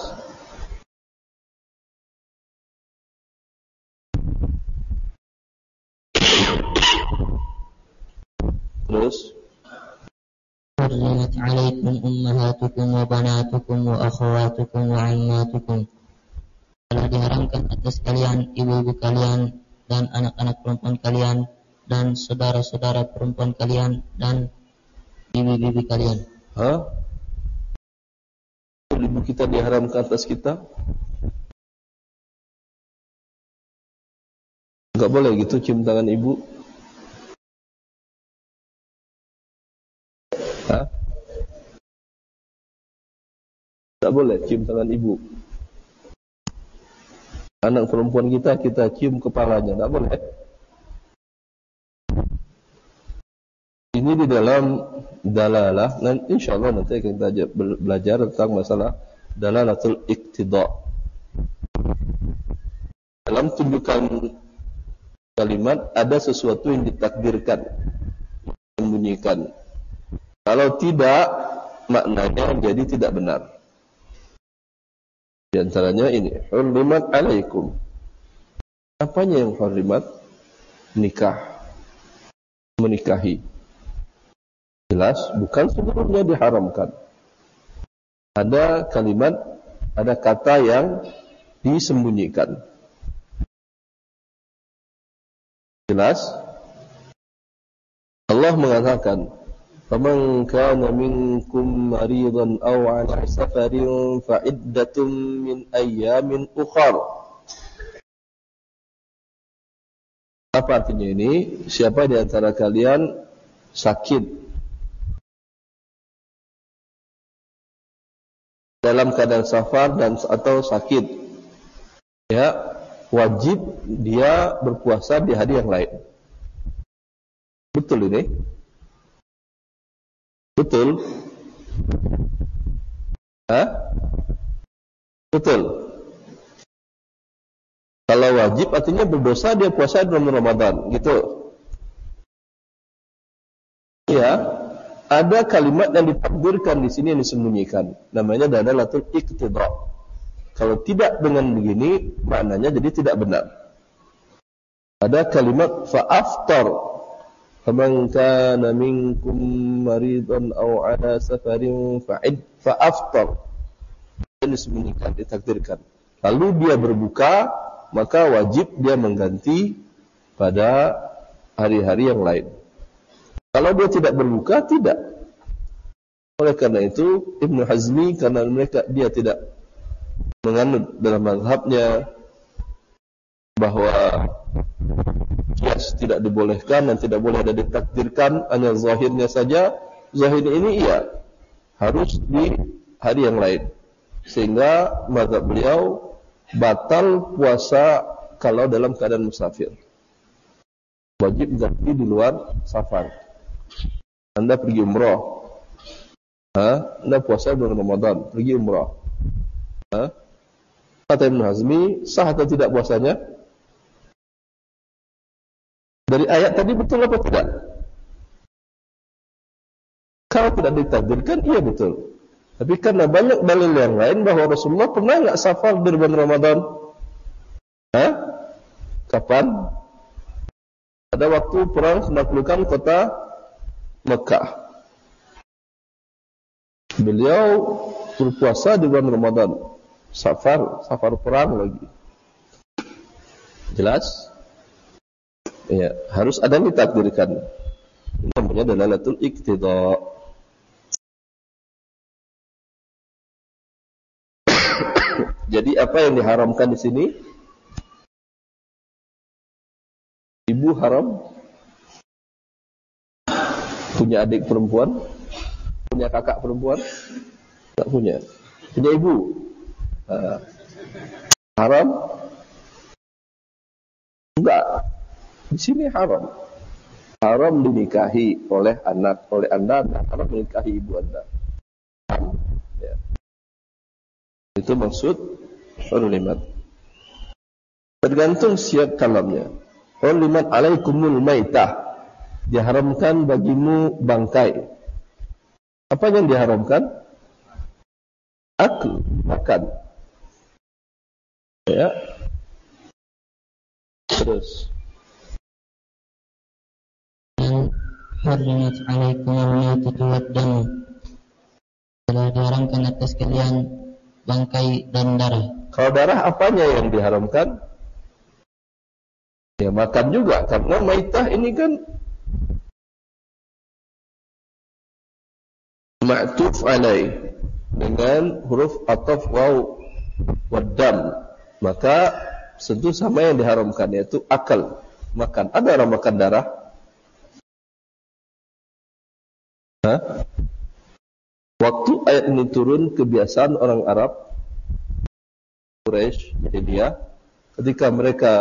Terus Hurrimat alaikum ummahatukum wa banatukum wa akhawatukum wa ammatukum. Telah diharamkan atas kalian ibu-ibu kalian dan anak-anak perempuan kalian dan saudara-saudara perempuan kalian dan bibi-bibi kalian. Hah? Ibu kita diharamkan atas kita? Enggak boleh gitu cium tangan ibu. Hah? Enggak boleh cium tangan ibu. Anak perempuan kita, kita cium kepalanya, enggak boleh. Ini di dalam dalalah, dan insyaallah nanti kita belajar tentang masalah dalalatul iqtida. Dalam tunjukan kalimat ada sesuatu yang ditakdirkan, membunyikan. Kalau tidak, maknanya jadi tidak benar. Di antaranya ini, hurrimat alaikum. Apanya yang hurrimat? Nikah. Menikahi. Jelas, bukan seluruhnya diharamkan. Ada kalimat, ada kata yang disembunyikan. Jelas? Allah mengatakan, "Faman kana minkum maridan aw 'ala safarin fa iddatun min ayyamin ukhar." Apa artinya ini? Siapa di antara kalian sakit dalam keadaan safar dan atau sakit, ya, wajib dia berpuasa di hari yang lain. Betul ini? Betul? Hah? Betul. Kalau wajib artinya berdosa dia puasa dalam Ramadan, gitu. Ya. Ada kalimat yang ditakdirkan di sini yang disembunyikan. Namanya dalalatul iqtida. Kalau tidak dengan begini, maknanya jadi tidak benar. Ada kalimat fa'aftar. Faman kana minkum maridan aw 'ala safarin fa'id fa'aftar. Yang disembunyikan, ditakdirkan. Lalu dia berbuka, maka wajib dia mengganti pada hari-hari yang lain. Kalau dia tidak berbuka, tidak. Oleh karena itu, Ibnu Hazmi, karena mereka dia tidak menganut dalam mazhabnya bahwa kias tidak dibolehkan dan tidak boleh ada ditakdirkan, hanya zahirnya saja. Zahir ini iya, harus di hari yang lain. Sehingga mazhab beliau batal puasa kalau dalam keadaan musafir. Wajib ganti di luar safar. Anda pergi umrah, ha? Anda puasa bulan Ramadan, pergi umrah, ha? Kata Ibn Hazmi, sah atau tidak puasanya? Dari ayat tadi betul apa tidak? Kalau tidak ditakdirkan, iya betul. Tapi karena banyak dalil yang lain bahwa Rasulullah pernah nggak safar di bulan Ramadan? Hah? Kapan? Pada waktu perang menaklukkan kota Mekah. Beliau berpuasa di bulan Ramadan. Safar, safar perang lagi. Jelas? Ya, harus ada yang ditakdirkan. Ini namanya dalalatul iqtida. Jadi apa yang diharamkan di sini? Ibu haram, punya adik perempuan, punya kakak perempuan, tak punya, punya ibu, uh, haram? Enggak, di sini haram, haram dinikahi oleh anak, oleh anda, haram menikahi ibu anda. Ya. Itu maksud hurrimat. Tergantung siap kalamnya. Hurrimat alaikumul maitah, diharamkan bagimu bangkai. Apa yang diharamkan? Akl, makan. Ya. Terus. Hurrimat alaikumul maitatu wad-damu, telah diharamkan atas kalian bangkai dan darah. Kalau darah apanya yang diharamkan? Ya makan juga, karena maitah ini kan ma'tuf alaih dengan huruf ataf waw waddam, maka tentu sama yang diharamkan, yaitu akal, makan. Ada orang makan darah? Hah? Waktu ayat ini turun, kebiasaan orang Arab Quraisy, jadi dia ketika mereka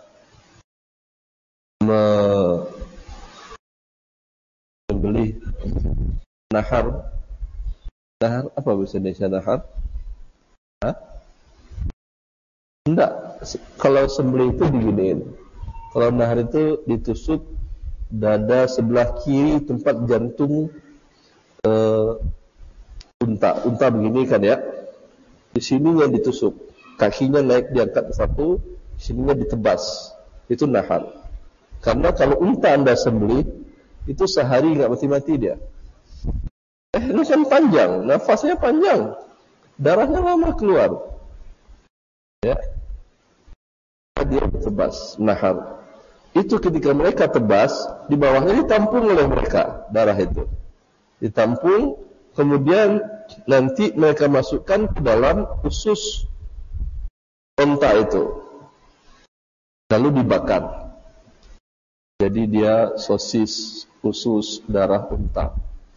membeli nahar, nahar apa bahasa Indonesia nahar? Hah? Enggak, kalau sembelih itu diginiin. Kalau nahar itu ditusuk dada sebelah kiri tempat jantung uh, unta, unta begini kan ya. Di sininya ditusuk, kakinya naik diangkat satu, sininya ditebas. Itu nahar. Karena kalau unta anda sembelih, itu sehari nggak mati-mati dia. Eh, ini kan panjang, nafasnya panjang, darahnya lama keluar. Ya, dia tebas, nahar. Itu ketika mereka tebas, di bawahnya ditampung oleh mereka darah itu, ditampung, kemudian nanti mereka masukkan ke dalam usus unta itu, lalu dibakar. Jadi dia sosis, usus, darah unta.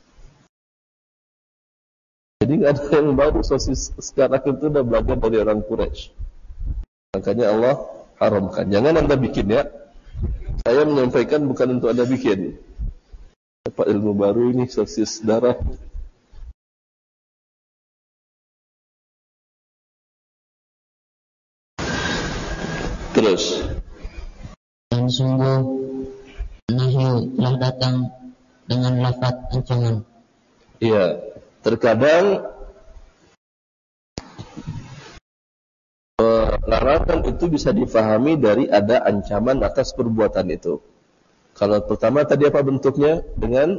Jadi nggak ada yang baru, sosis sekarang itu udah belajar dari orang Quraisy. Makanya Allah haramkan. Jangan anda bikin ya. Saya menyampaikan bukan untuk anda bikin. Dapat ilmu baru ini, sosis darah. Terus. Dan sungguh nahyu telah datang dengan lafaz ancaman. Iya, terkadang larangan itu bisa difahami dari ada ancaman atas perbuatan itu. Kalau pertama tadi apa bentuknya? Dengan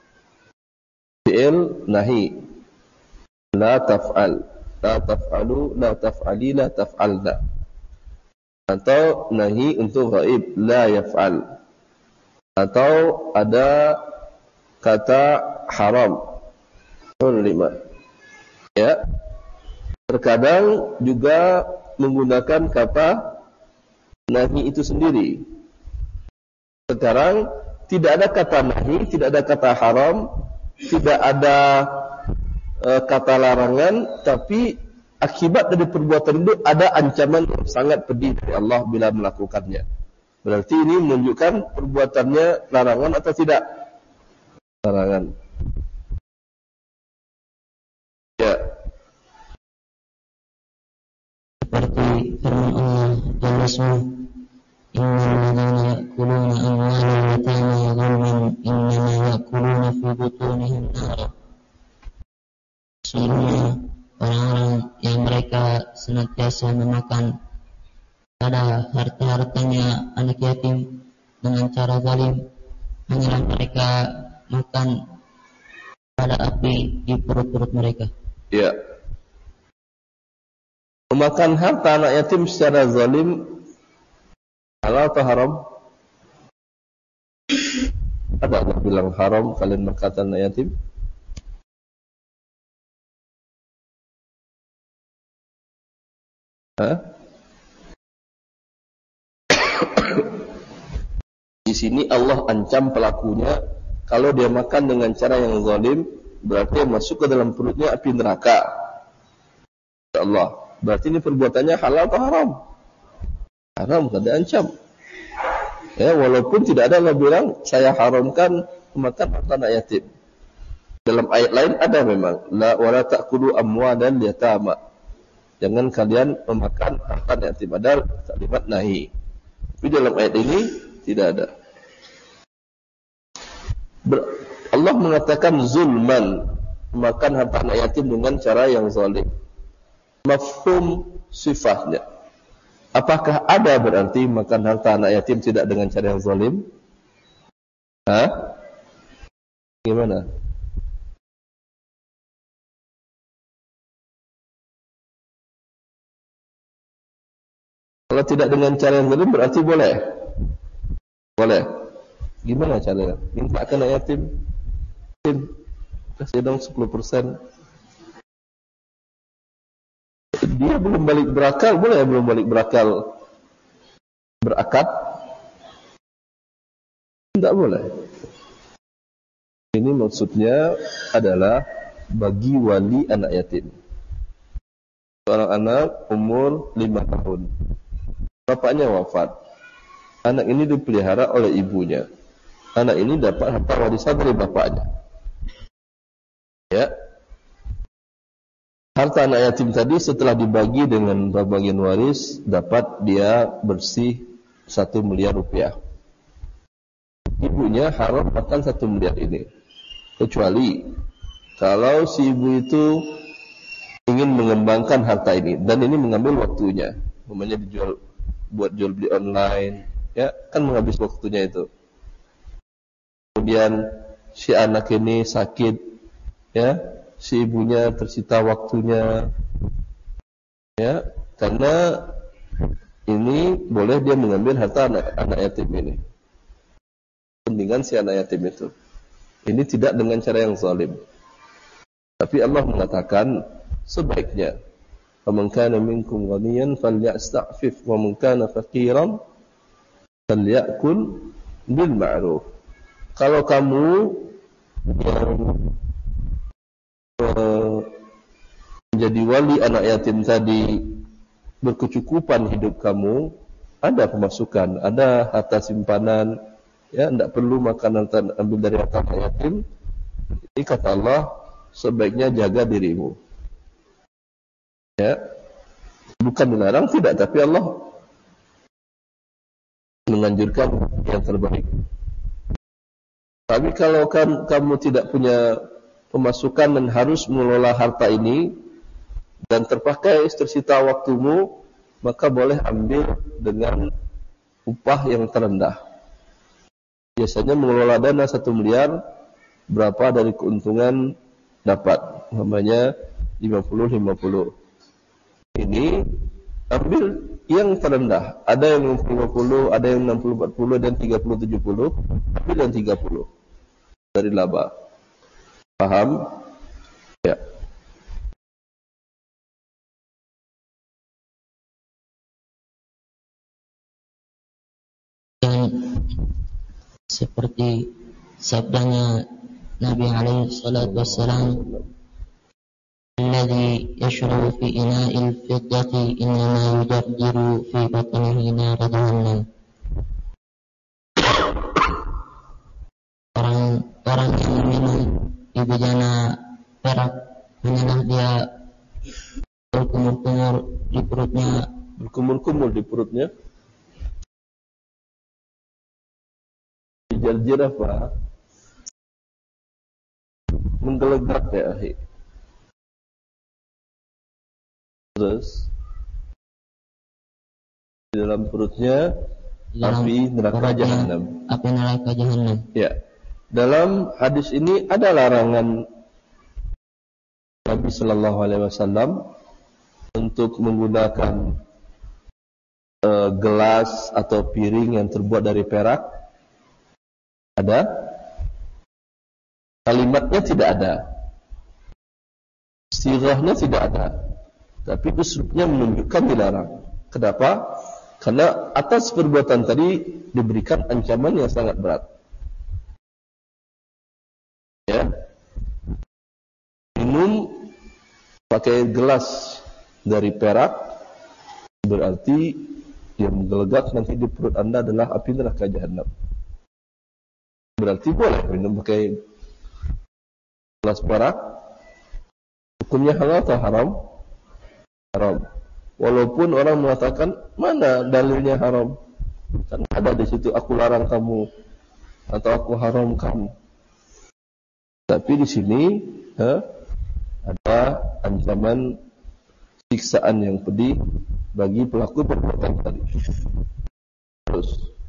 fi'il nahi. La taf'al, la taf'alu, la taf'ali, la taf'alna. Atau nahi untuk ghaib, la yaf'al. Atau ada kata haram, hurrimat. Ya. Terkadang juga menggunakan kata nahi itu sendiri. Sekarang tidak ada kata nahi, tidak ada kata haram, tidak ada uh, kata larangan, tapi akibat dari perbuatan itu ada ancaman yang sangat pedih dari Allah bila melakukannya. Berarti ini menunjukkan perbuatannya larangan atau tidak? Larangan. Ya. Seperti firman Allah Jalla Ismuh, innal ladzina ya'kuluna amwalal yatama zulman innama ya'kuluna fi butunihim nara. Sesungguhnya orang-orang yang mereka senantiasa memakan pada harta-hartanya anak yatim dengan cara zalim, hanyalah mereka makan pada api di perut-perut mereka. Ya. Memakan harta anak yatim secara zalim halal atau haram? Ada Allah bilang haram kalian makan anak yatim? Hah? Di sini Allah ancam pelakunya kalau dia makan dengan cara yang zalim, berarti masuk ke dalam perutnya api neraka. Ya Allah, berarti ini perbuatannya halal atau haram? Haram, kan diancam. Ya, walaupun tidak ada Allah bilang saya haramkan memakan harta anak yatim. Dalam ayat lain ada memang la wala ta'kulu amwalan yatama. Jangan kalian memakan harta anak yatim. Ada kalimat nahi. Tapi dalam ayat ini tidak ada. Ber- Allah mengatakan zulman, memakan harta anak yatim dengan cara yang zalim. Mafhum sifatnya. Apakah ada berarti makan harta anak yatim tidak dengan cara yang zalim? Hah? Gimana? Kalau tidak dengan cara yang zalim berarti boleh? Boleh. Gimana caranya? Minta ke anak yatim, yatim kasih dong sepuluh persen. Dia belum balik berakal, boleh belum balik berakal berakad? Tidak boleh. Ini maksudnya adalah bagi wali anak yatim. Seorang anak umur lima tahun. Bapaknya wafat. Anak ini dipelihara oleh ibunya. Anak ini dapat harta warisan dari bapaknya. Ya. Harta anak yatim tadi setelah dibagi dengan bagian waris, dapat dia bersih satu miliar rupiah. Ibunya haram makan satu miliar ini. Kecuali kalau si ibu itu ingin mengembangkan harta ini dan ini mengambil waktunya, umpamanya dijual buat jual beli online, ya kan menghabis waktunya itu. Kemudian si anak ini sakit, ya, si ibunya tersita waktunya, ya, karena ini boleh dia mengambil harta anak, anak yatim ini. Kepentingan si anak yatim itu. Ini tidak dengan cara yang zalim. Tapi Allah mengatakan sebaiknya, "Faman kana minkum ghaniyan falyasta'fif wa man kana faqiran falyakul bil ma'ruf." Kalau kamu yang uh, menjadi wali anak yatim tadi berkecukupan hidup kamu, ada pemasukan, ada harta simpanan, ya, tidak perlu makan harta, ambil dari harta anak yatim. Ini kata Allah, sebaiknya jaga dirimu. Ya, bukan dilarang, tidak, tapi Allah menganjurkan yang terbaik. Tapi kalau kan, kamu tidak punya pemasukan dan harus mengelola harta ini dan terpakai tersita waktumu, maka boleh ambil dengan upah yang terendah. Biasanya mengelola dana satu miliar, berapa dari keuntungan dapat? Namanya lima puluh lima puluh. Ini ambil yang terendah. Ada yang lima puluh, ada yang enam puluh empat puluh dan tiga puluh tujuh puluh. Ambil yang tiga puluh dari laba. Paham? Ya. seperti sabdanya Nabi alaihi salatu wassalam, alladhi yashrabu fi ina'il fiddati innama yujarjiru fi batnihi nar jahannam. Orang orang yang minum di bejana perak hanyalah dia berkumur-kumur di perutnya, berkumur-kumur di perutnya. Dijarjir apa? Menggelegar ya, akhi. Terus di dalam perutnya dalam api neraka jahanam. Api neraka jahanam. Ya. Dalam hadis ini ada larangan Nabi sallallahu alaihi wasallam untuk menggunakan uh, gelas atau piring yang terbuat dari perak. Ada? Kalimatnya tidak ada. Sirahnya tidak ada. Tapi uslubnya menunjukkan dilarang. Kenapa? Karena atas perbuatan tadi diberikan ancaman yang sangat berat. Ya. Minum pakai gelas dari perak berarti yang menggelegak nanti di perut Anda adalah api neraka jahanam. Berarti boleh minum pakai gelas perak. Hukumnya halal atau haram? Haram. Walaupun orang mengatakan, mana dalilnya haram? Kan ada di situ, aku larang kamu atau aku haram kamu. Tapi di sini ha, ada ancaman siksaan yang pedih bagi pelaku perbuatan tadi. Terus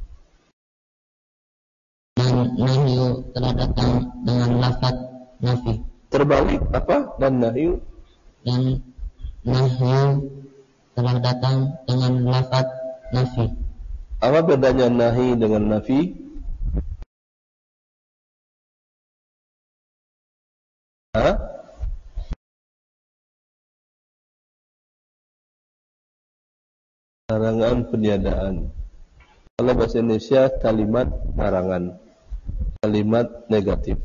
dan nahyu telah datang dengan lafaz nafi. Terbalik apa? Dan nahyu dan nahyu telah datang dengan lafaz nafi. Apa bedanya nahi dengan nafi? Hah? Larangan peniadaan. Kalau bahasa Indonesia kalimat larangan, kalimat negatif.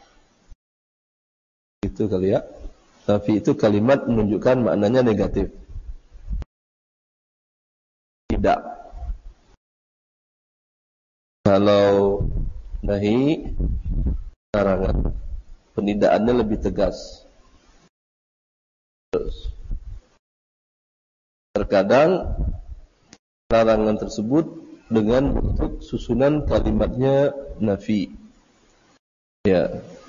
Itu kali ya. Nafi itu kalimat menunjukkan maknanya negatif. Tidak. Kalau nahi larangan, penindaannya lebih tegas. Terus terkadang larangan tersebut dengan bentuk susunan kalimatnya nafi. Ya.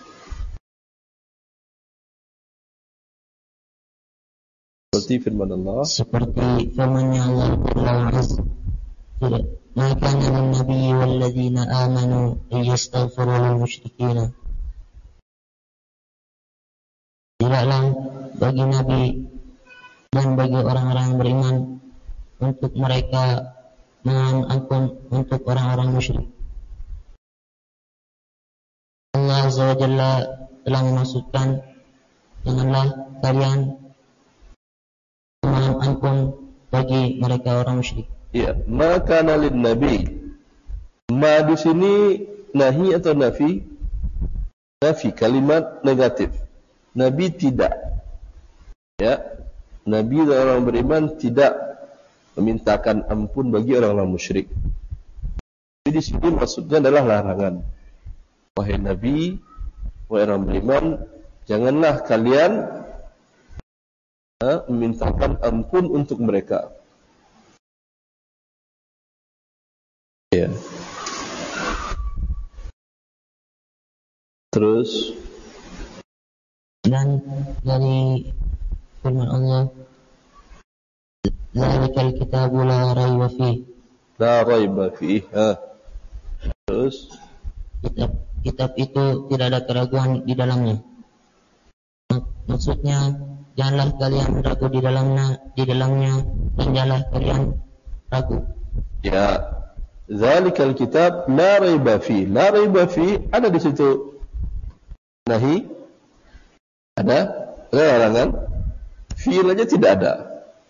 Seperti firman Allah. Seperti firman-Nya Allah Jalla Azza. Tidak. Ma kana lin nabiyyi wal ladzina amanu yastaghfiru lil musyrikeen. Tidaklah bagi Nabi dan bagi orang-orang yang beriman untuk mereka mohon ampun untuk orang-orang musyrik. Allah Azza wa Jalla telah memaksudkan, janganlah kalian mohon ampun bagi mereka orang musyrik. Ya, maka nalin nabi. Ma di sini nahi atau nafi? Nafi, kalimat negatif. Nabi tidak. Ya, Nabi dan orang beriman tidak memintakan ampun bagi orang-orang musyrik. Jadi di sini maksudnya adalah larangan. Wahai Nabi, wahai orang beriman, janganlah kalian ha, memintakan ampun untuk mereka. Ya. Terus dan dari firman Allah, zalikal kitabu la raiba fihi. La raiba fihi. Terus kitab kitab itu tidak ada keraguan di dalamnya. Maksudnya janganlah kalian ragu di dalamnya, di dalamnya dan janganlah kalian ragu. Ya, zalikal kitab la raiba fihi. La raiba fihi ada di situ nahi, ada larangan, fi'il aja tidak ada.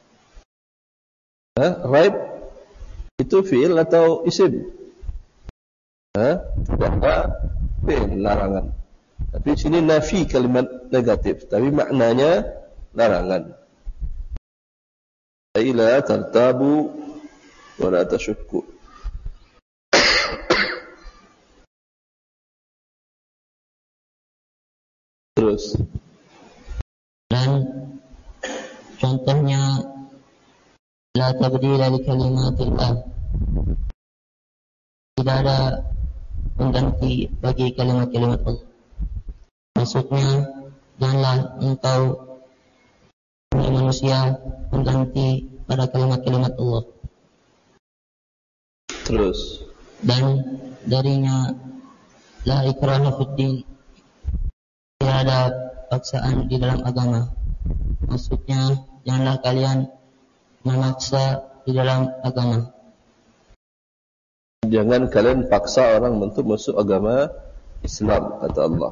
Ha? Raib itu fi'il atau isim? Ha? Tidak ada fi'il larangan. Tapi sini nafi kalimat negatif, tapi maknanya larangan. La tartabu wa la tashukku. Terus dan contohnya la tabdila li kalimatillah, tidak ada pengganti bagi kalimat-kalimat Allah. Maksudnya janganlah engkau manusia pengganti pada kalimat-kalimat Allah. Terus dan darinya la ikraha fiddin, tidak ada paksaan di dalam agama. Maksudnya janganlah kalian memaksa di dalam agama. Jangan kalian paksa orang untuk masuk agama Islam, kata Allah.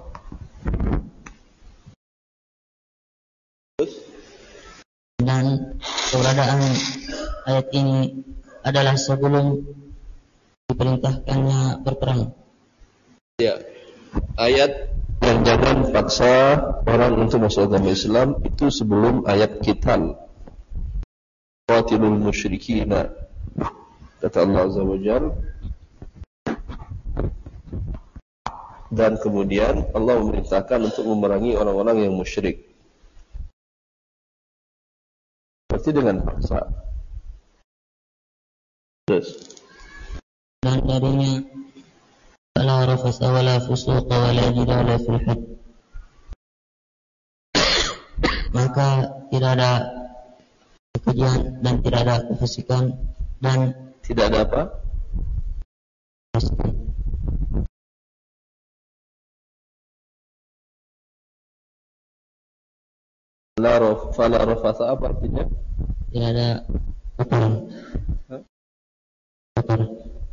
Dan keberadaan ayat ini adalah sebelum diperintahkannya berperang. Ya, ayat yang jangan paksa orang untuk masuk agama Islam itu sebelum ayat qital. Qatilul musyrikina, kata Allah Azza wa Jalla. Dan kemudian Allah memerintahkan untuk memerangi orang-orang yang musyrik. Berarti dengan paksa. Terus. Dan darinya la rafasa wala fusuqa wala jidala fil hajj, maka tidak ada kekejian dan tidak ada kefasikan dan tidak ada apa? La rafasa, la rafasa apa artinya? Tidak ada kotoran. Kotoran.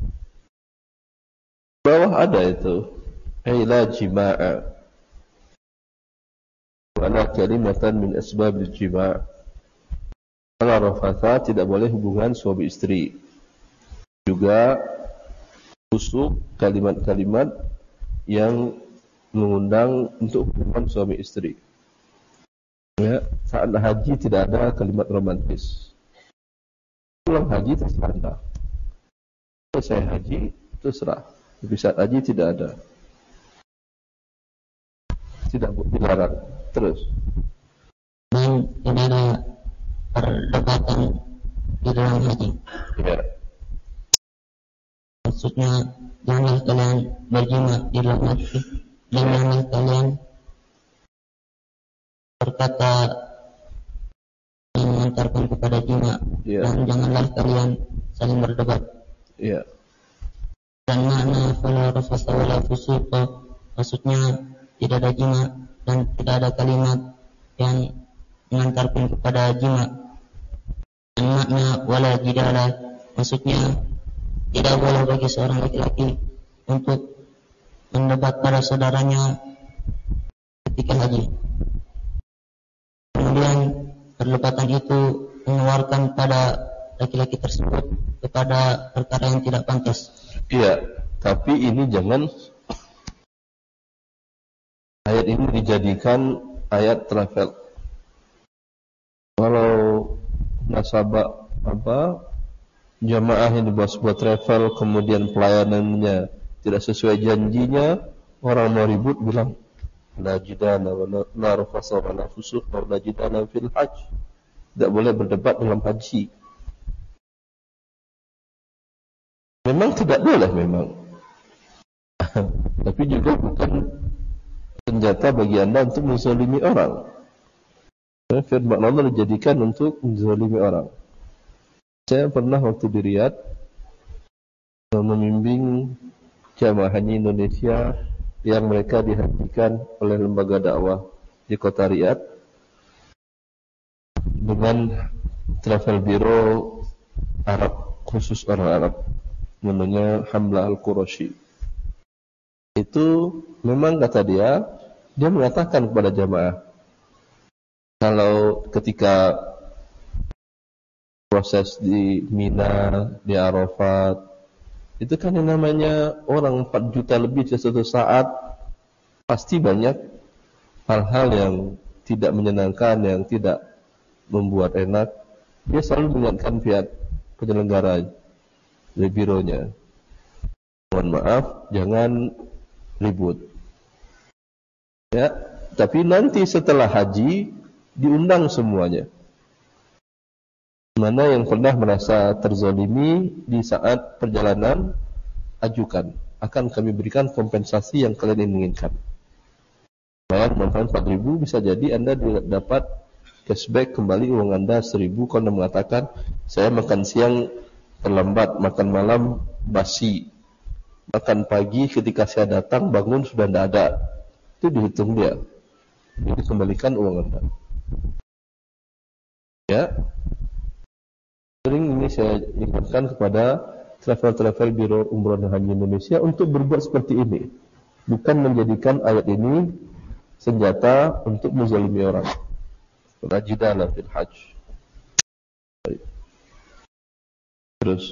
Bawah ada itu. Ay la jima'a. Wala kalimatan min asbabil jima'. La rafasa tidak boleh hubungan suami istri. Juga busuk kalimat-kalimat yang mengundang untuk hubungan suami istri. Ya, saat haji tidak ada kalimat romantis. Pulang haji terserah Anda. Selesai haji terserah. Tapi saat haji tidak ada. Tidak dilarang. Terus. Dan tidak ada perdebatan di dalam haji. Ya. Maksudnya janganlah kalian berjima di dalam haji, dan janganlah kalian berkata yang mengantarkan kepada jima, Ya. dan janganlah kalian saling berdebat. Ya. Dan makna fala rafasa wala fusuqa, maksudnya tidak ada jima dan tidak ada kalimat yang mengantarkan kepada jima. Dan makna wala jidala, maksudnya tidak boleh bagi seorang laki-laki untuk mendebat pada saudaranya ketika haji. Kemudian perdebatan itu mengeluarkan pada laki-laki tersebut kepada perkara yang tidak pantas. Iya, tapi ini jangan ayat ini dijadikan ayat travel. Kalau nasabah apa jamaah yang dibuat sebuah travel kemudian pelayanannya tidak sesuai janjinya, orang mau ribut bilang la jidana wa la rafasa wa la fusuq wa la jidana fil hajj. Tidak boleh berdebat dalam haji. Memang tidak boleh memang. Tapi juga bukan senjata bagi Anda untuk menzalimi orang. Firman Allah dijadikan untuk menzalimi orang. Saya pernah waktu di Riyadh membimbing jamaah haji Indonesia yang mereka dihajikan oleh lembaga dakwah di kota Riyadh dengan travel bureau Arab, khusus orang Arab, namanya Hamlah Al-Qurashi. Itu memang kata dia, dia mengatakan kepada jamaah, kalau ketika proses di Mina, di Arafat, Itu kan yang namanya orang empat juta lebih di suatu saat, pasti banyak hal-hal yang tidak menyenangkan, yang tidak membuat enak. Dia selalu mengingatkan pihak penyelenggara dari bironya, mohon maaf, jangan ribut. Ya, tapi nanti setelah haji diundang semuanya. Mana yang pernah merasa terzalimi di saat perjalanan, ajukan, akan kami berikan kompensasi yang kalian inginkan. Bayar manfaat empat ribu, bisa jadi Anda dapat cashback kembali uang Anda seribu. Kalau Anda mengatakan, saya makan siang terlambat, makan malam basi, makan pagi ketika saya datang bangun sudah tidak ada, itu dihitung dia, jadi kembalikan uang Anda. Ya, sering ini saya ingatkan kepada travel-travel Biro Umroh dan Haji Indonesia untuk berbuat seperti ini, bukan menjadikan ayat ini senjata untuk menzalimi orang. La jidala fil hajj. Terus,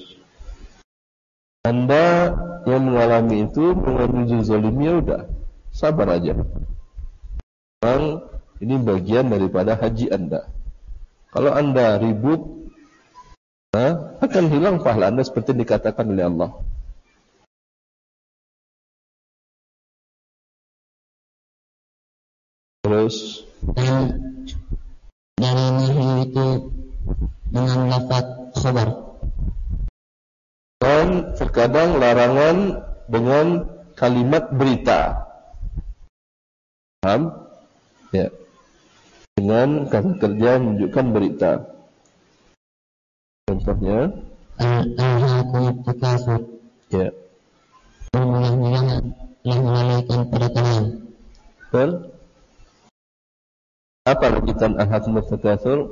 Anda yang mengalami itu mengalami zalimi, ya udah, sabar aja. Memang ini bagian daripada haji Anda. Kalau Anda ribut, nah, akan hilang pahala Anda seperti yang dikatakan oleh Allah. Terus, dan dari nahi itu dengan lafaz khabar. Dan terkadang larangan dengan kalimat berita. Paham? Ya. Dengan kata kerja menunjukkan berita. Contohnya, Al-Alhaakumut Takasur. ya. Yang melalaikan pada kalian. Betul? Apa lanjutan Alhaakumut Takasur?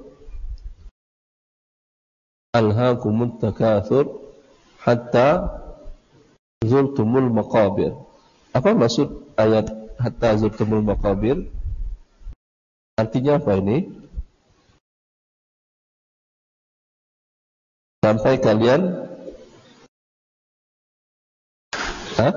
Alhaakumut Takasur hatta zurtumul maqabir. Apa maksud ayat hatta zurtumul maqabir? Artinya apa ini? Sampai kalian Hah?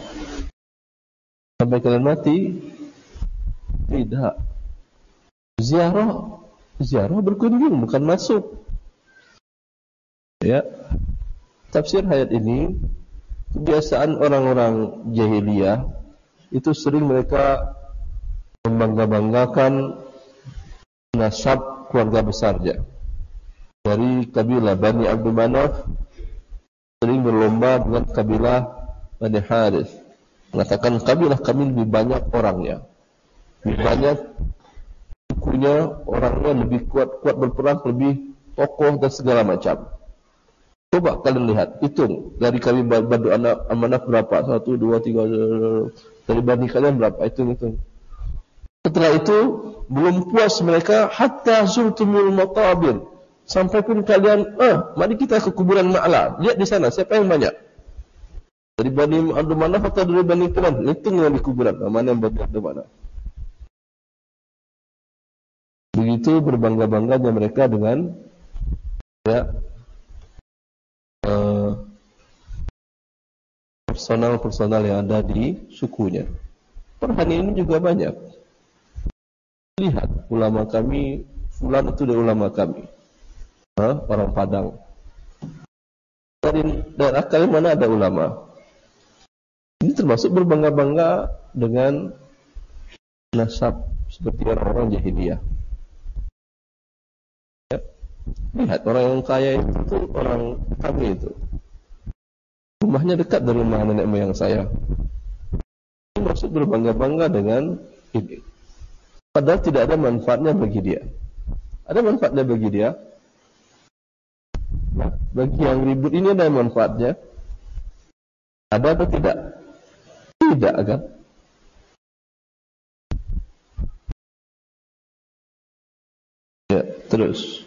Sampai kalian mati? Tidak. Ziarah, ziarah berkunjung, bukan masuk. Ya. Tafsir ayat ini, kebiasaan orang-orang jahiliyah itu sering mereka membangga-banggakan nasab keluarga besarnya. Dari kabilah Bani Abdul Manaf sering berlomba dengan kabilah Bani Harith, mengatakan kabilah kami lebih banyak orangnya, lebih banyak sukunya, orangnya lebih kuat, kuat berperang, lebih tokoh dan segala macam. Coba kalian lihat, hitung dari kami Bani Manaf berapa, satu, dua, tiga, dari Bani kalian berapa, hitung-hitung. Setelah itu belum puas mereka, hatta zurtumul maqabir, sampai pun kalian, ah, mari kita ke kuburan Ma'la, lihat di sana siapa yang banyak. Dari Bani Abdul Manaf atau dari Bani Fulan, hitung yang di kuburan, mana yang Bani Abdul Manaf. Begitu berbangga-bangganya mereka dengan ya uh, personal-personal yang ada di sukunya. Per hari ini juga banyak. Lihat, ulama kami, Fulan itu dari ulama kami, ha? Orang Padang. Dari daerah kalian mana ada ulama? Ini termasuk berbangga-bangga dengan nasab seperti orang-orang jahiliyah. Ya. Lihat, orang yang kaya itu orang kami itu, rumahnya dekat dari rumah nenek moyang saya. Ini maksud berbangga-bangga dengan ini. Padahal tidak ada manfaatnya bagi dia. Ada manfaatnya bagi dia? Nah, bagi yang ribut ini ada manfaatnya? Ada atau tidak? Tidak, kan? Ya, terus.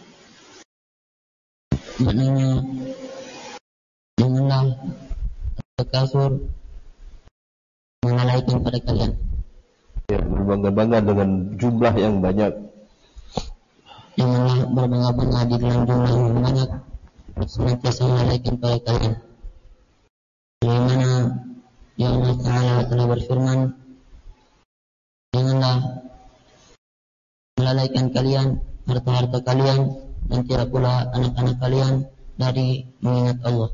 Maknanya janganlah takasur melalaikan pada kalian. Ya, berbangga-bangga dengan jumlah yang banyak. Janganlah berbangga-bangga di dalam jumlah yang banyak, senantiasa melalaikan pada kalian. Bagaimana ya Allah Ta'ala telah berfirman, janganlah melalaikan kalian harta-harta kalian dan tidak pula anak-anak kalian dari mengingat Allah.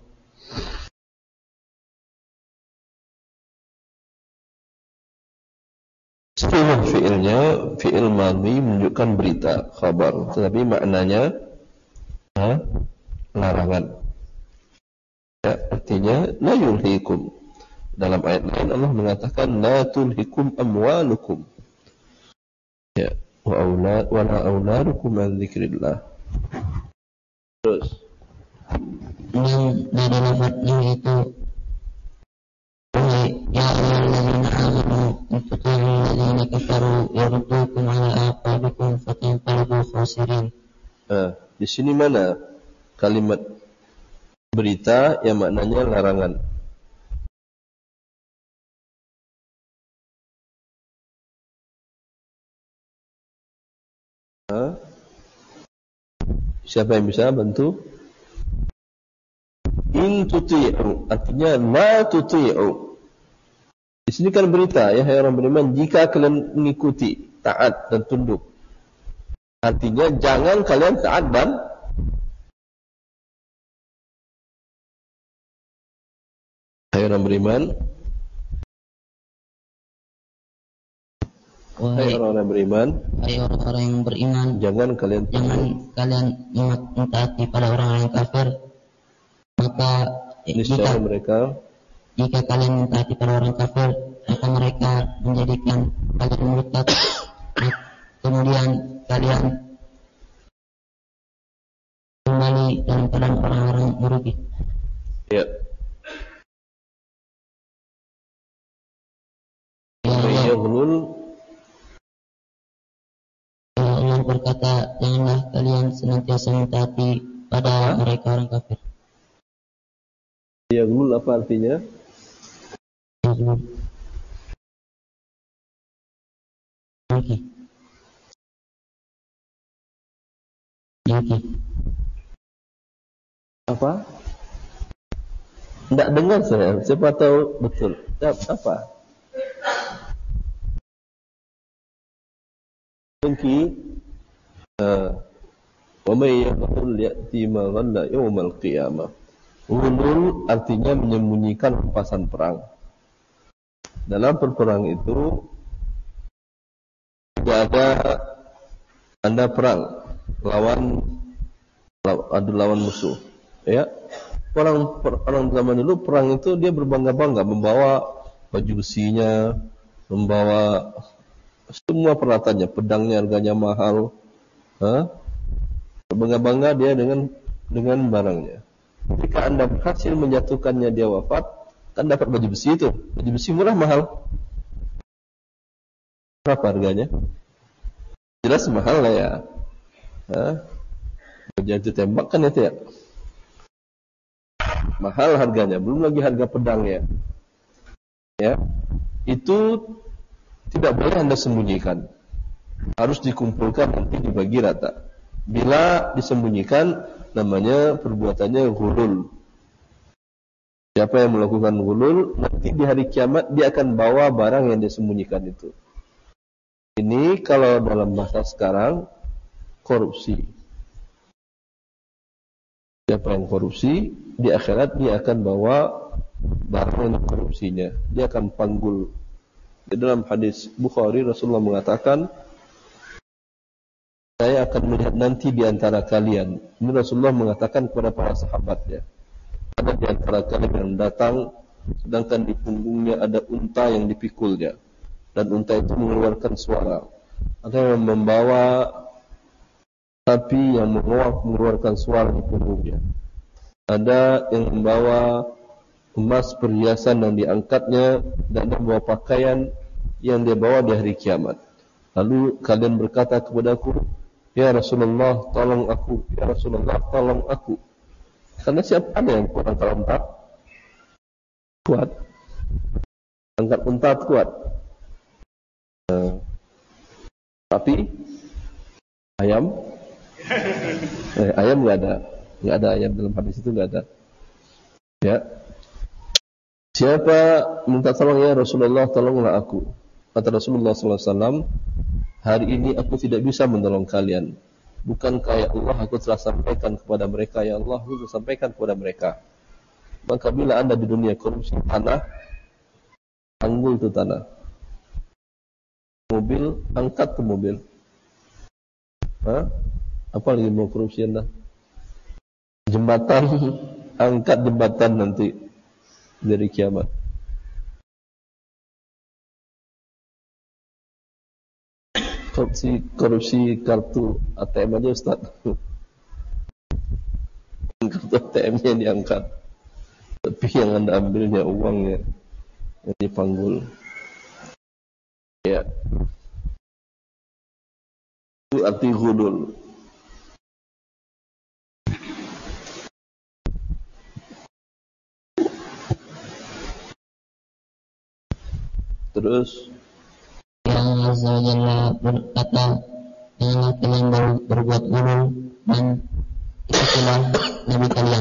Istilah fi'ilnya fi'il madhi menunjukkan berita, khabar, tetapi maknanya ha, larangan. Ya, artinya la yulhikum. Dalam ayat lain Allah mengatakan la tulhikum amwalukum. Ya, wa aulad wa la auladukum an dzikrillah. Terus Dan dari lafadznya itu, ya ayyuhalladzina amanu in tuti'u alladzina kafaru yaruddukum ala aqabikum fatanqalibu khasirin. Nah, di sini mana kalimat berita yang maknanya larangan? Nah, siapa yang bisa bantu? In tuti'u, artinya la tuti'u. Di sini kan berita, ya hai orang beriman, jika kalian mengikuti, taat dan tunduk. Artinya jangan kalian taat dan hai orang beriman, hai orang-orang beriman, hai orang-orang yang beriman, jangan kalian jangan kalian mentaati pada orang-orang kafir. Maka niscaya jika, mereka jika kalian mentaati pada orang kafir, maka mereka menjadikan kalian murtad. Kemudian kalian kembali dalam keadaan orang-orang merugi. ya. Ya Allah, Ya Allah, ya Allah berkata, janganlah kalian senantiasa mentaati pada mereka orang kafir. ya Allah apa artinya? Oke. Oke. Apa? Tidak dengar saya. Siapa tahu betul? Apa? Mungkin wa may yaqul ya'ti ma ghalla yaumal qiyamah. Ulul artinya menyembunyikan rampasan perang. Dalam perperang itu tidak ada tanda perang lawan adu lawan musuh. Ya, orang orang zaman dulu perang itu dia berbangga-bangga membawa baju besinya, membawa semua peralatannya, pedangnya harganya mahal, ha? Berbangga-bangga dia dengan dengan barangnya. Jika anda berhasil menjatuhkannya dia wafat, kan dapat baju besi itu. Baju besi murah mahal. Berapa harganya? Jelas mahal lah ya. Ha? Baju itu tembak kan itu ya. Mahal harganya, belum lagi harga pedangnya. Ya, itu tidak boleh anda sembunyikan. Harus dikumpulkan nanti dibagi rata. Bila disembunyikan, namanya perbuatannya ghulul. Siapa yang melakukan ghulul, nanti di hari kiamat dia akan bawa barang yang disembunyikan itu. Ini kalau dalam bahasa sekarang korupsi. Siapa yang korupsi, di akhirat dia akan bawa barang yang korupsinya. Dia akan panggul. Di dalam hadis Bukhari, Rasulullah mengatakan, saya akan melihat nanti di antara kalian. Ini Rasulullah mengatakan kepada para sahabatnya. Ada di antara kalian yang datang, sedangkan di punggungnya ada unta yang dipikulnya. Dan unta itu mengeluarkan suara. Ada yang membawa sapi yang mengeluarkan suara di punggungnya. Ada yang membawa emas perhiasan yang diangkatnya, dan ada membawa pakaian yang dia bawa di hari kiamat. Lalu kalian berkata kepadaku, ya Rasulullah, tolong aku. Ya Rasulullah, tolong aku. Karena siapa ada yang kuat angkat unta? Kuat. Angkat unta kuat. Uh, tapi ayam, eh, ayam nggak ada, nggak ada ayam dalam hadis itu nggak ada. Ya. Siapa minta tolong, ya Rasulullah, tolonglah aku. Kata Rasulullah sallallahu alaihi wasallam, hari ini aku tidak bisa menolong kalian. Bukankah ya Allah, aku telah sampaikan kepada mereka, ya Allah, aku telah sampaikan kepada mereka. Maka bila anda di dunia korupsi tanah, tanggul itu tanah. Mobil, angkat ke mobil. Hah? Apa lagi mau korupsi anda? Jembatan, angkat jembatan nanti dari kiamat. Korupsi, korupsi kartu A T M aja Ustaz. Kartu A T M-nya diangkat, tapi yang anda ambilnya uangnya yang dipanggul. Ya, itu arti ghulul. Terus yang Azza wa Jalla berkata, janganlah kalian ber, berbuat ghulul dan ikutilah Nabi kalian.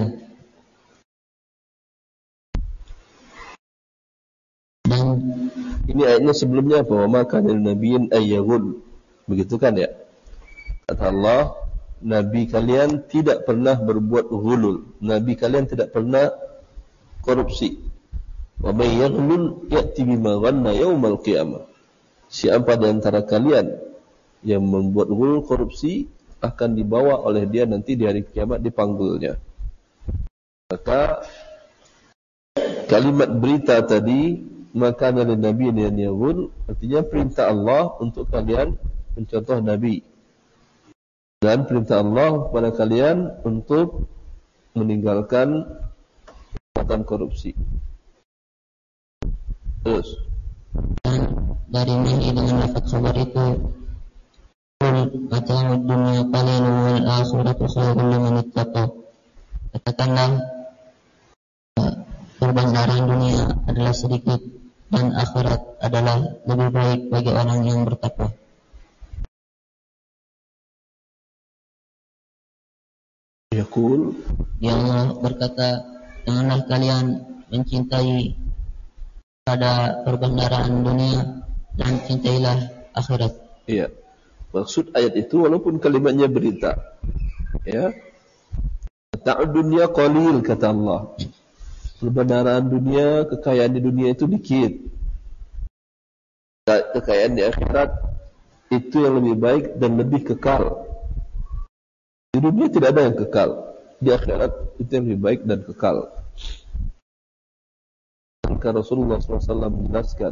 Dan ini ayatnya sebelumnya apa? Wa ma kana lin-nabiyyin ayyaghul. Begitu kan ya? Kata Allah, Nabi kalian tidak pernah berbuat ghulul. Nabi kalian tidak pernah korupsi. Wa may yaghlul ya'ti bima ghanna yaumal qiyamah. Siapa di antara kalian yang membuat ghulul, korupsi, akan dibawa oleh dia nanti di hari kiamat dipanggulnya. Maka kalimat berita tadi, maka dari Nabi yang yaghul, artinya perintah Allah untuk kalian mencontoh Nabi, dan perintah Allah kepada kalian untuk meninggalkan perbuatan korupsi. Terus dari nahi dengan lafaz khabar itu, qul mata'ud dunya qalilun wal akhiratu khairun liman ittaqa. Katakanlah, perbandaran dunia adalah sedikit dan akhirat adalah lebih baik bagi orang yang bertakwa. Yaqul, Ya Allah berkata, janganlah kalian mencintai pada perbendaharaan dunia dan cintailah akhirat. iya. Maksud ayat itu walaupun kalimatnya berita, ya. Ta'ud dunya qalil, kata Allah. Perbendaharaan dunia, kekayaan di dunia itu dikit. Kekayaan di akhirat itu yang lebih baik dan lebih kekal. Di dunia tidak ada yang kekal. Di akhirat itu yang lebih baik dan kekal. Maka Rasulullah shallallahu alaihi wasallam menjelaskan,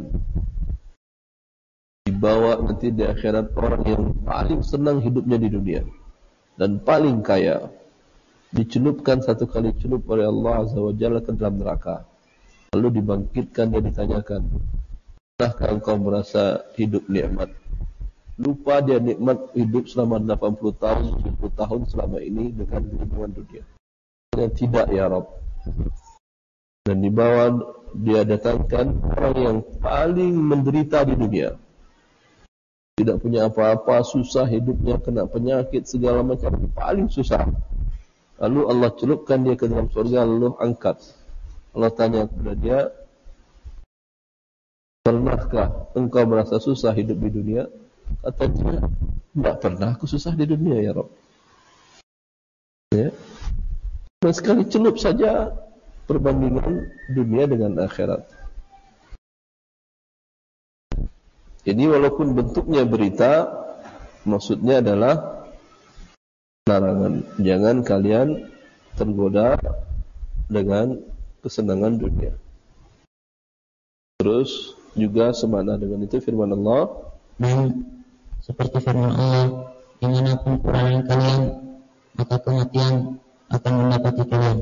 dibawa nanti di akhirat orang yang paling senang hidupnya di dunia dan paling kaya, dicelupkan satu kali celup oleh Allah Azza wa Jalla ke dalam neraka. Lalu dibangkitkan dan ditanyakan, pernahkah engkau merasa hidup nikmat? Lupa dia nikmat hidup selama delapan puluh tahun, tujuh puluh tahun selama ini dengan kehidupan dunia. Dan tidak, ya Rabb. Dan di bawah dia datangkan orang yang paling menderita di dunia. Tidak punya apa-apa, susah hidupnya, kena penyakit segala macam, paling susah. Lalu Allah celupkan dia ke dalam surga, lalu angkat. Allah tanya kepada dia, pernahkah engkau merasa susah hidup di dunia? Kata dia, tidak pernah aku susah di dunia, ya Rabb. Ya. Dan sekali celup saja perbandingan dunia dengan akhirat. Jadi walaupun bentuknya berita, maksudnya adalah larangan. Jangan kalian tergoda dengan kesenangan dunia. Terus juga semakna dengan itu firman Allah, Dan seperti firman Allah, dimanapun perangan kalian, maka kematian akan mendapati kalian.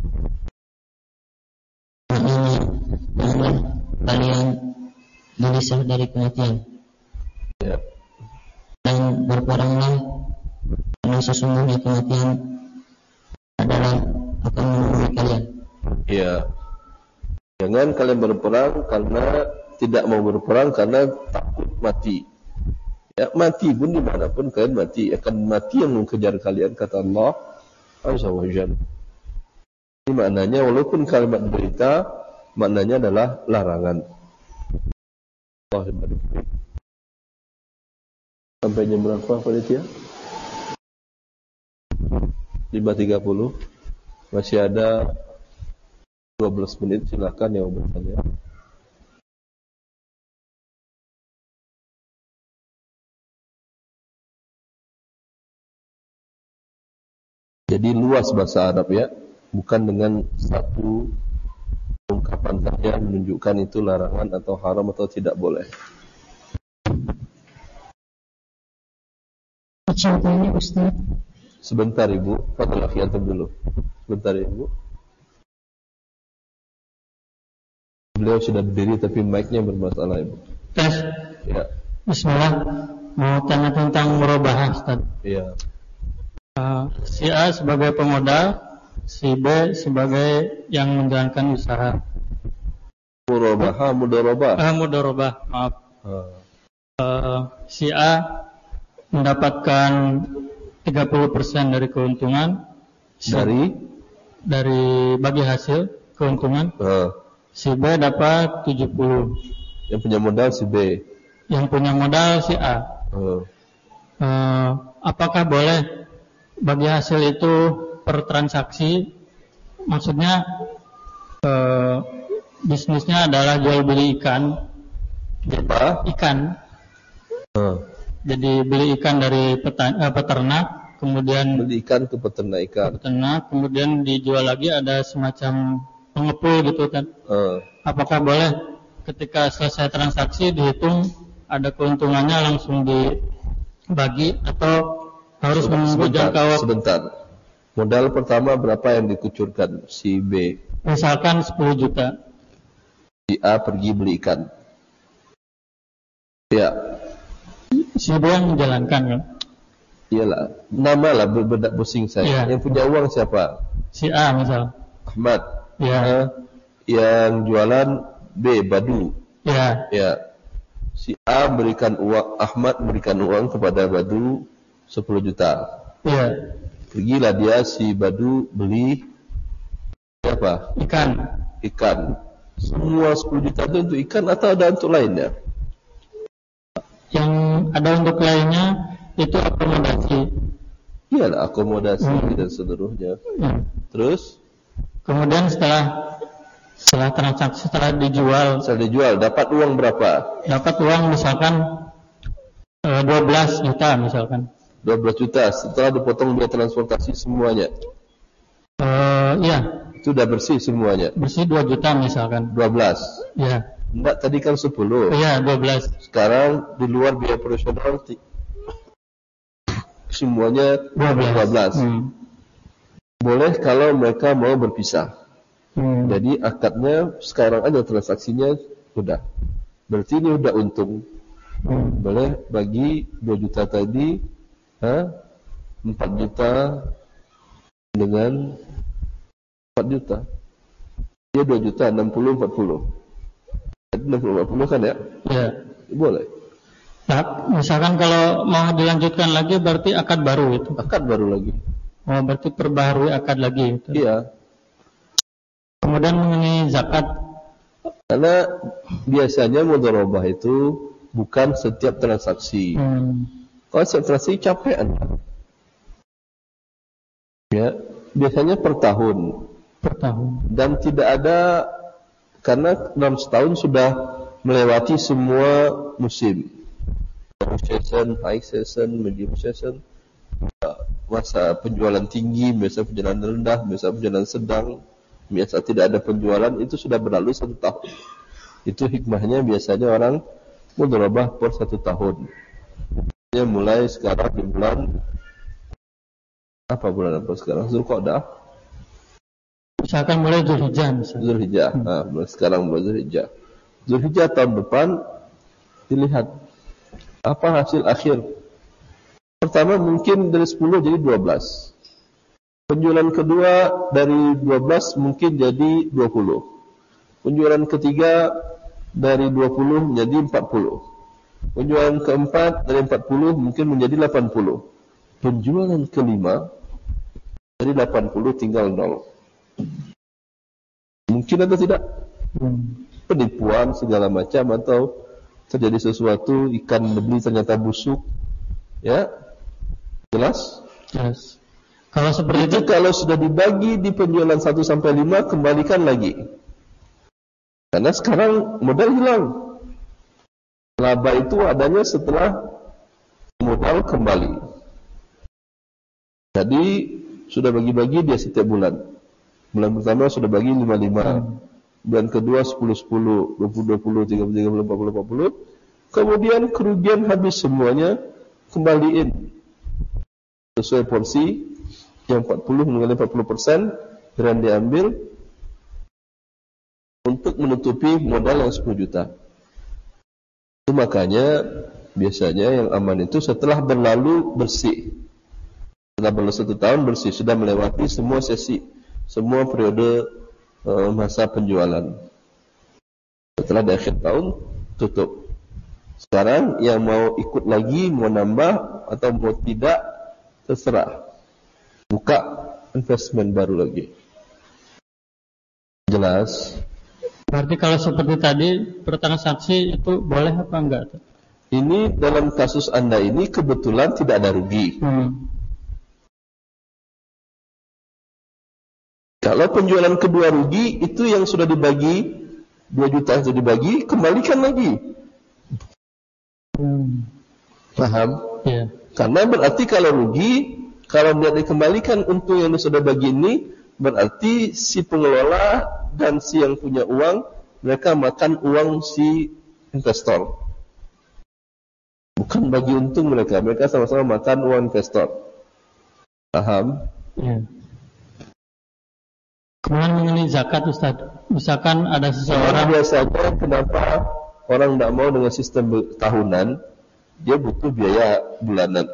Maknanya, janganlah kalian gelisah dari kematian. ya, Dan berperanglah, karena sesungguhnya kematian adalah akan menemui kalian. ya, jangan kalian berperang karena tidak mau berperang karena takut mati. Ya, mati pun dimanapun kalian mati, akan mati yang mengejar kalian, kata Allah Azza wa Jalla. Ini maknanya walaupun kalimat berita, maknanya adalah larangan. Sampai jam berapa panitia? lima tiga puluh. Masih ada dua belas menit, silakan yang mau bertanya. Jadi luas bahasa Arab ya, bukan dengan satu ungkapan saja menunjukkan itu larangan atau haram atau tidak boleh. Contohnya Ustaz. Sebentar Ibu, Fadil akhi antum dulu. Sebentar Ibu. Beliau sudah berdiri tapi mic-nya bermasalah Ibu. Tes. Ya. Bismillah. Mau tanya tentang murabahah Ustaz. Iya. Uh, si A sebagai pemodal, si B sebagai yang menjalankan usaha. Murabahah, mudharabah. Uh, mudharabah, maaf. Uh. Uh, si A mendapatkan tiga puluh persen dari keuntungan dari dari bagi hasil keuntungan. Uh. Si B dapat tujuh puluh. Yang punya modal si B. Yang punya modal si A. Uh. Uh, apakah boleh bagi hasil itu per transaksi? Maksudnya uh, bisnisnya adalah jual beli ikan. Apa? Ikan. Uh. Jadi beli ikan dari petan, uh, peternak, kemudian beli ikan ke peternak ikan. Peternak, kemudian dijual lagi, ada semacam pengepul gitu kan. Uh. Apakah boleh ketika selesai transaksi dihitung ada keuntungannya langsung dibagi atau harus menunggu jangka waktu? Sebentar. Modal pertama berapa yang dikucurkan si B? Misalkan sepuluh juta. Si A pergi beli ikan. Ya. Si B yang menjalankan kan? Iyalah. Nama lah berbeda pusing saya. Ya. Yang punya uang siapa? Si A misal. Ahmad. Ya. Uh, yang jualan B, Badu. Ya. Ya. Si A berikan uang, Ahmad berikan uang kepada Badu sepuluh juta. Iya. Pergilah dia si Badu beli apa? Ikan. Ikan. Semua sepuluh juta itu untuk ikan atau ada untuk lainnya? Yang ada untuk lainnya itu akomodasi. Iyalah akomodasi hmm. dan seluruhnya. Hmm. Terus? Kemudian setelah setelah transaksi, setelah dijual. Setelah dijual dapat uang berapa? Dapat uang misalkan e, dua belas juta misalkan. dua belas juta setelah dipotong biaya transportasi semuanya. Uh, iya. Itu sudah bersih semuanya. Bersih dua juta misalkan. dua belas. Iya. Enggak, tadi kan sepuluh. Iya, dua belas. Sekarang di luar biaya operasional semuanya dua belas. Hmm. Boleh kalau mereka mau berpisah. Hmm. Jadi akadnya sekarang aja transaksinya udah. Berarti ini udah untung. Hmm. Boleh bagi dua juta tadi. Ha? empat juta dengan empat juta. Dia dua juta, enam puluh, empat puluh. enam puluh, empat puluh kan ya? Iya. Boleh. Nah, misalkan kalau mau dilanjutkan lagi berarti akad baru itu. Akad baru lagi. Oh, berarti perbaharui akad lagi itu. Iya. Kemudian mengenai zakat. Karena biasanya mudharabah itu bukan setiap transaksi. Hmm. Kalau transaksi capek Anda. Ya, biasanya per tahun. Per tahun. Dan tidak ada, karena dalam setahun sudah melewati semua musim. Low season, high season, medium season. Masa penjualan tinggi, biasa penjualan rendah, biasa penjualan sedang, biasa tidak ada penjualan, itu sudah berlalu satu tahun. Itu hikmahnya biasanya orang mudharabah per satu tahun. Mulai sekarang di bulan apa bulan apa sekarang? Zulqa'dah. Misalkan mulai Zulhijjah misalnya. Zulhijjah. Hmm. Nah, mulai sekarang mulai Zulhijjah. Zulhijjah tahun depan dilihat apa hasil akhir. Pertama mungkin dari sepuluh jadi dua belas. Penjualan kedua dari dua belas mungkin jadi dua puluh. Penjualan ketiga dari dua puluh menjadi empat puluh. Penjualan keempat dari empat puluh mungkin menjadi delapan puluh. Penjualan kelima dari delapan puluh tinggal nol. Mungkin atau tidak? Hmm. Penipuan segala macam, atau terjadi sesuatu, ikan dibeli ternyata busuk, ya, jelas? Jelas. Kalau seperti itu, Itu kalau sudah dibagi di penjualan satu sampai lima, kembalikan lagi. Karena sekarang modal hilang. Laba itu adanya setelah modal kembali. Jadi sudah bagi-bagi dia setiap bulan. Bulan pertama sudah bagi lima lima. Hmm. Bulan kedua sepuluh sepuluh, dua puluh dua puluh, tiga puluh tiga puluh, empat puluh empat puluh. Kemudian kerugian habis semuanya, kembaliin sesuai porsi. Yang empat puluh mengenai empat puluh persen dan diambil untuk menutupi modal yang sepuluh juta. Itu makanya biasanya yang aman itu setelah berlalu bersih. Setelah berlalu satu tahun bersih, sudah melewati semua sesi, semua periode uh, masa penjualan. Setelah di akhir tahun tutup. Sekarang yang mau ikut lagi, mau nambah atau mau tidak, terserah. Buka investment baru lagi. Jelas? Berarti kalau seperti tadi bertransaksi itu boleh apa enggak? Ini dalam kasus Anda ini kebetulan tidak ada rugi. Hmm. Kalau penjualan kedua rugi, itu yang sudah dibagi dua juta sudah dibagi, kembalikan lagi. Hmm. Paham? Ya. Karena berarti kalau rugi, kalau tidak dikembalikan untung yang sudah bagi ini, berarti si pengelola dan si yang punya uang, mereka makan uang si investor. Bukan bagi untung mereka, mereka sama-sama makan uang investor. Paham? Ya. Kemudian mengenai zakat, Ustaz, misalkan ada seseorang, biasanya kenapa orang tidak mau dengan sistem tahunan, dia butuh biaya bulanan.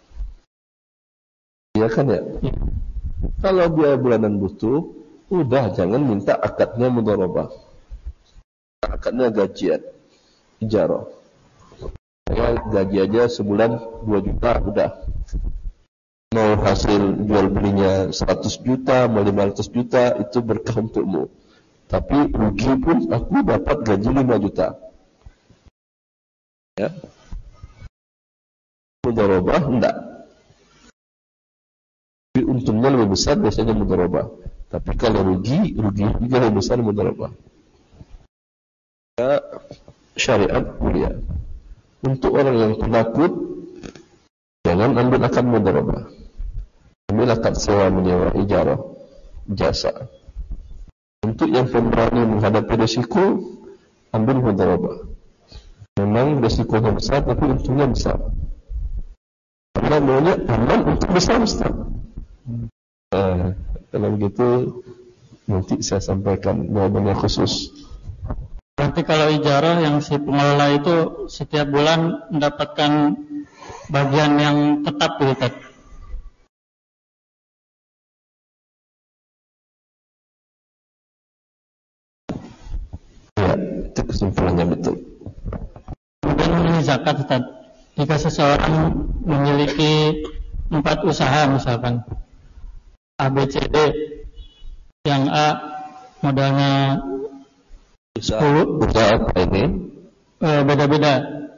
Iya kan ya? Ya. Kalau biaya bulanan butuh, udah jangan minta akadnya mudharabah. Akadnya gajian, ijarah. Ya, gaji aja sebulan dua juta, udah. Mau hasil jual belinya seratus juta, mau lima ratus juta, itu berkah untukmu. Tapi rugi pun aku dapat gaji lima juta. Ya. Mudharabah enggak. Tapi untungnya lebih besar biasanya mudharabah. Tapi kalau rugi, rugi juga lebih besar mudharabah. Ya, syariat mulia. Untuk orang yang penakut, jangan ambil akad mudharabah. Ambil akad sewa menyewa, ijarah, jasa. Untuk yang pemberani menghadapi risiko, ambil mudharabah. Memang risikonya besar, tapi untungnya besar. Karena maunya aman untuk besar besar. Nah, kalau begitu nanti saya sampaikan jawabannya khusus. Berarti kalau ijarah yang si pengelola itu setiap bulan mendapatkan bagian yang tetap gitu. Ya, itu kesimpulannya betul. Kemudian mengenai zakat, Ustaz. Jika seseorang memiliki empat usaha misalkan A, B, C, D, yang A modalnya sepuluh, usaha apa ini? E, beda-beda.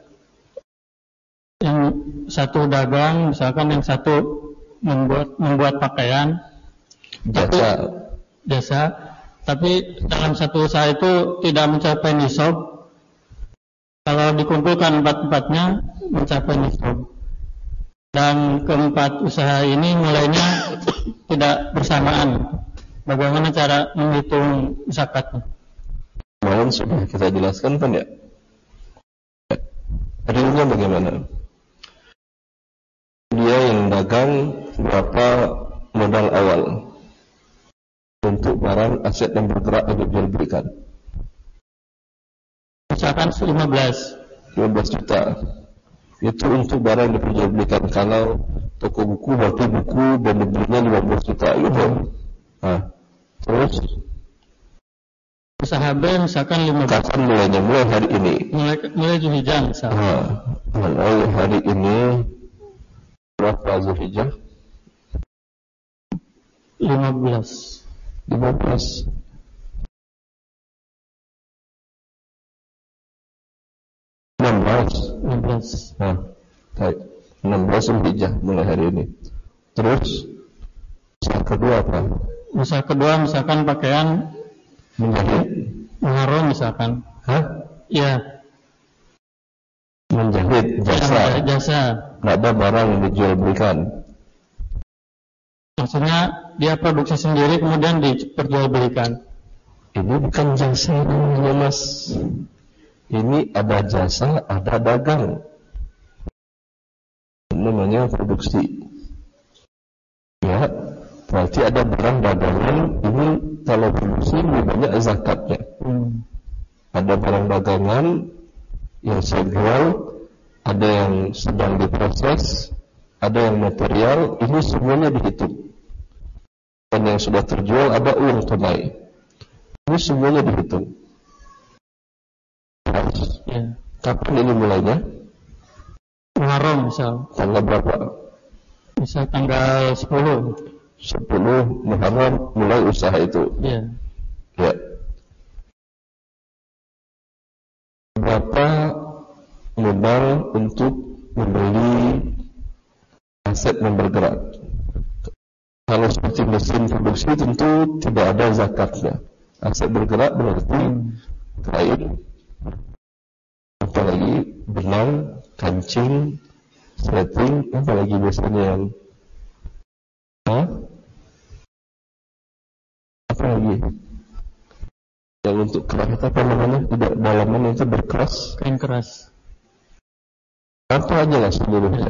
Yang satu dagang, misalkan yang satu membuat membuat pakaian, jasa, tapi, jasa. Tapi dalam satu usaha itu tidak mencapai nisab. Kalau dikumpulkan empat-empatnya mencapai nisab. Dan keempat usaha ini mulainya tidak bersamaan. Bagaimana cara menghitung zakatnya? Kemarin sudah kita jelaskan kan ya? Realnya bagaimana? Dia yang dagang berapa modal awal untuk barang aset yang bergerak untuk jual belikan? Misalkan lima belas juta. Itu untuk barang yang diperjualbelikan. Kalau toko buku berarti buku dan dibelinya lima belas juta gitu. Nah, terus usaha B misalkan lima belas. Kapan mulainya? Mulai hari ini. Mulai mulai Zulhijjah misalkan. Nah, mulai hari ini berapa Zulhijjah? lima belas. lima belas. enam belas. enam belas. Nah, baik. enam belas Zulhijjah mulai hari ini. Terus usaha kedua apa? Usaha kedua misalkan pakaian Menjahit. Muharram misalkan. Hah? Iya. Menjahit jasa. Ya, jasa. Nggak ada barang yang dijual belikan. Maksudnya dia produksi sendiri kemudian diperjualbelikan. Ini bukan jasa namanya, Mas. Ini ada jasa, ada dagang. Namanya produksi. Ya, berarti ada barang dagangan. Ini kalau produksi lebih banyak zakatnya. Hmm. Ada barang dagangan yang saya jual, ada yang sedang diproses, ada yang material. Ini semuanya dihitung. Dan yang sudah terjual ada uang tunai. Ini semuanya dihitung. Ya. Kapan ini mulainya? Muharram misal. Tanggal berapa? Misal tanggal sepuluh. sepuluh Muharram mulai usaha itu. Ya. Ya. Berapa modal untuk membeli aset yang bergerak? Kalau seperti mesin produksi tentu tidak ada zakatnya. Aset bergerak berarti kain, apalagi benang, kancing, setting, apalagi biasanya yang Hah? Apa lagi? Yang untuk keras itu apa namanya? Tidak, dalaman itu berkeras. Kain keras. Apa aja lah seluruhnya.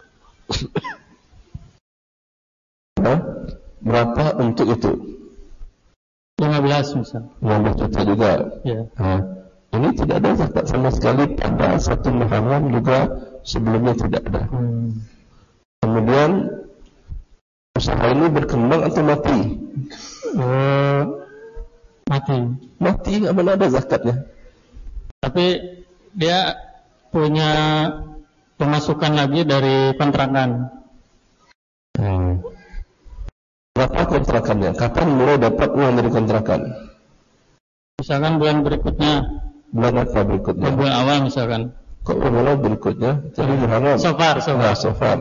Nah, berapa untuk itu? lima belas misal. lima belas juta juga. Ya. Nah, ini tidak ada zakat sama sekali pada satu Muharram, juga sebelumnya tidak ada. Hmm. Kemudian usaha ini berkembang atau mati? Oh, mati. Mati, nggak mana ada zakatnya. Tapi dia punya pemasukan lagi dari kontrakan. Hmm. Berapa kontrakannya? Kapan mulai dapat uang dari kontrakan? Misalkan bulan berikutnya. Bulan apa berikutnya? Bulan awal misalkan. Kok bulan berikutnya? Jadi Muharram. Sofar, sofar. Nah, sofar.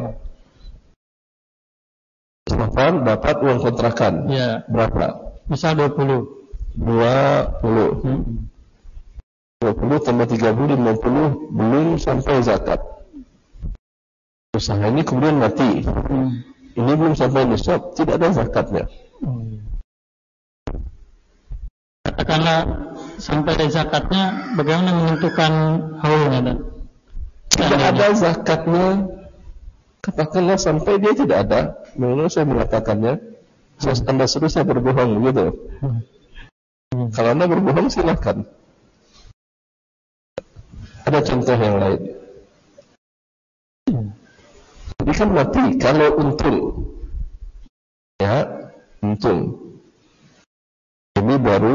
Sofar dapat uang kontrakan. Ya. Berapa? Misal dua puluh. dua puluh. Hmm. dua puluh tambah tiga puluh, lima puluh, belum sampai zakat. Usaha ini kemudian mati. Hmm. Ini belum sampai nisab, tidak ada zakatnya. Oh, iya. Katakanlah sampai zakatnya, bagaimana menentukan haulnya? Dan Tidak ada zakatnya. Katakanlah sampai dia tidak ada. Menurut saya mengatakannya, Anda suruh saya berbohong gitu. Hmm. Kalau Anda berbohong silakan. Ada contoh yang lain. Jadi kan mati kalau untung. Ya, untung. Ini baru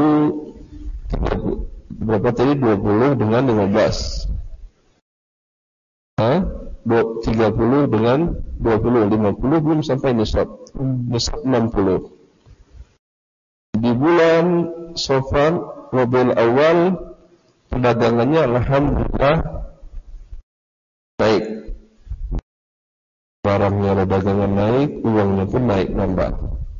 berapa tadi? dua puluh dengan lima belas. Hah? tiga puluh dengan dua puluh, lima puluh belum sampai nisab. Nisab enam puluh. Di bulan Safar, Rabiul Awal, perdagangannya alhamdulillah baik. Barangnya ada dagangan naik, uangnya pun naik nambah.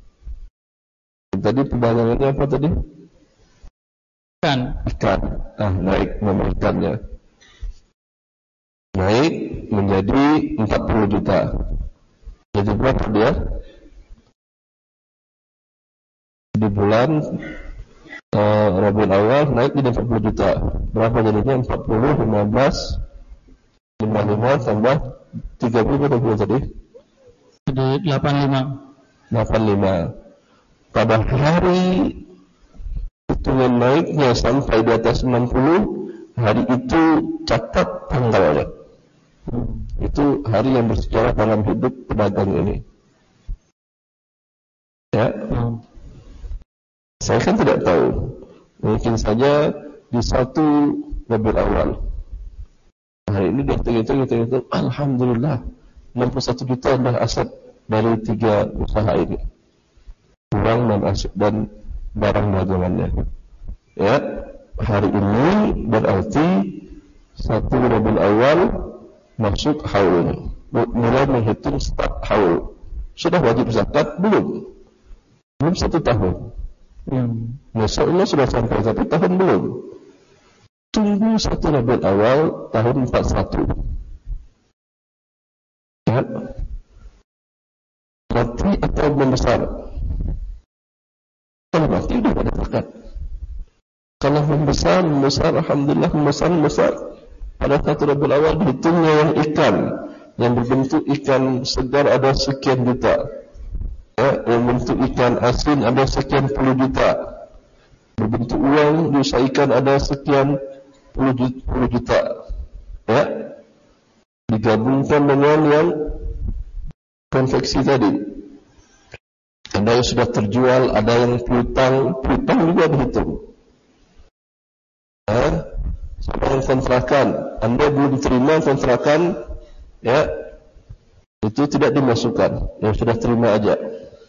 Tadi perdagangannya apa tadi? Ikan. Ikan. Ah, naik nama ikannya. Naik menjadi empat puluh juta. Jadi berapa dia? Di bulan uh, Rabiul Awal naik jadi empat puluh juta. Berapa jadinya? empat puluh, lima belas, lima puluh lima tambah tiga puluh berapa puluh tadi? Jadi delapan puluh lima. delapan puluh lima. Pada hari hitungan naiknya sampai di atas enam puluh, hari itu catat tanggalnya. Itu hari yang bersejarah dalam hidup pedagang ini. Ya. Hmm. Saya kan tidak tahu. Mungkin saja di satu Rabiul Awal. Hari ini dia hitung-hitung, hitung-hitung, alhamdulillah enam puluh satu juta adalah aset dari tiga usaha ini. Uang dan aset dan barang dagangannya. Ya, hari ini berarti satu Rabiul Awal masuk haul, mulai menghitung start haul. Sudah wajib zakat belum? Belum satu tahun. Hmm. Maksudnya sudah sampai satu tahun belum? Tunggu satu Rabiul Awal tahun empat puluh satu. Ya. Mati atau membesar? Kalau mati sudah ada zakat. Kalau membesar, membesar, alhamdulillah membesar, membesar. Pada satu Rabiul Awal dihitungnya yang ikan, yang berbentuk ikan segar ada sekian juta. Ya, yang bentuk ikan asin ada sekian puluh juta. Berbentuk uang diusahakan ada sekian puluh juta. Ya, digabungkan dengan yang konveksi tadi. Ada yang sudah terjual, ada yang piutang, piutang juga dihitung. Ya, sama yang kontrakan, Anda belum terima kontrakan, ya, itu tidak dimasukkan, yang sudah terima aja.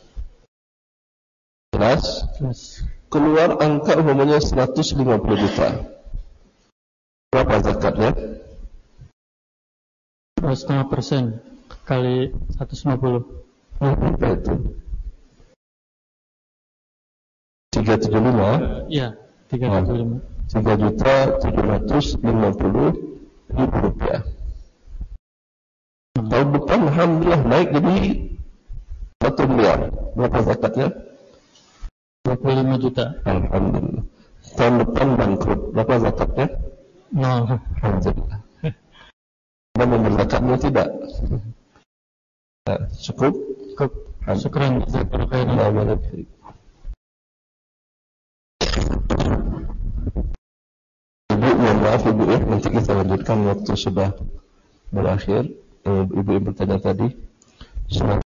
Jelas? Jelas. Keluar angka umumnya seratus lima puluh juta. Berapa zakatnya? dua koma lima persen kali seratus lima puluh. Oh, berapa itu? tiga ratus tujuh puluh lima? Iya, tiga ratus tujuh puluh lima. tiga juta tujuh ratus lima puluh ribu rupiah. Tahun depan alhamdulillah naik jadi satu miliar. Berapa zakatnya? dua puluh lima juta. Alhamdulillah. Tahun depan bangkrut. Berapa zakatnya? Nol. Alhamdulillah. Anda memberi zakatnya tidak? Nah, cukup? Cukup. Syukran. Alhamdulillah. Ibu, mohon maaf Ibu ya, nanti kita lanjutkan waktu sudah berakhir. Ibu yang bertanya tadi,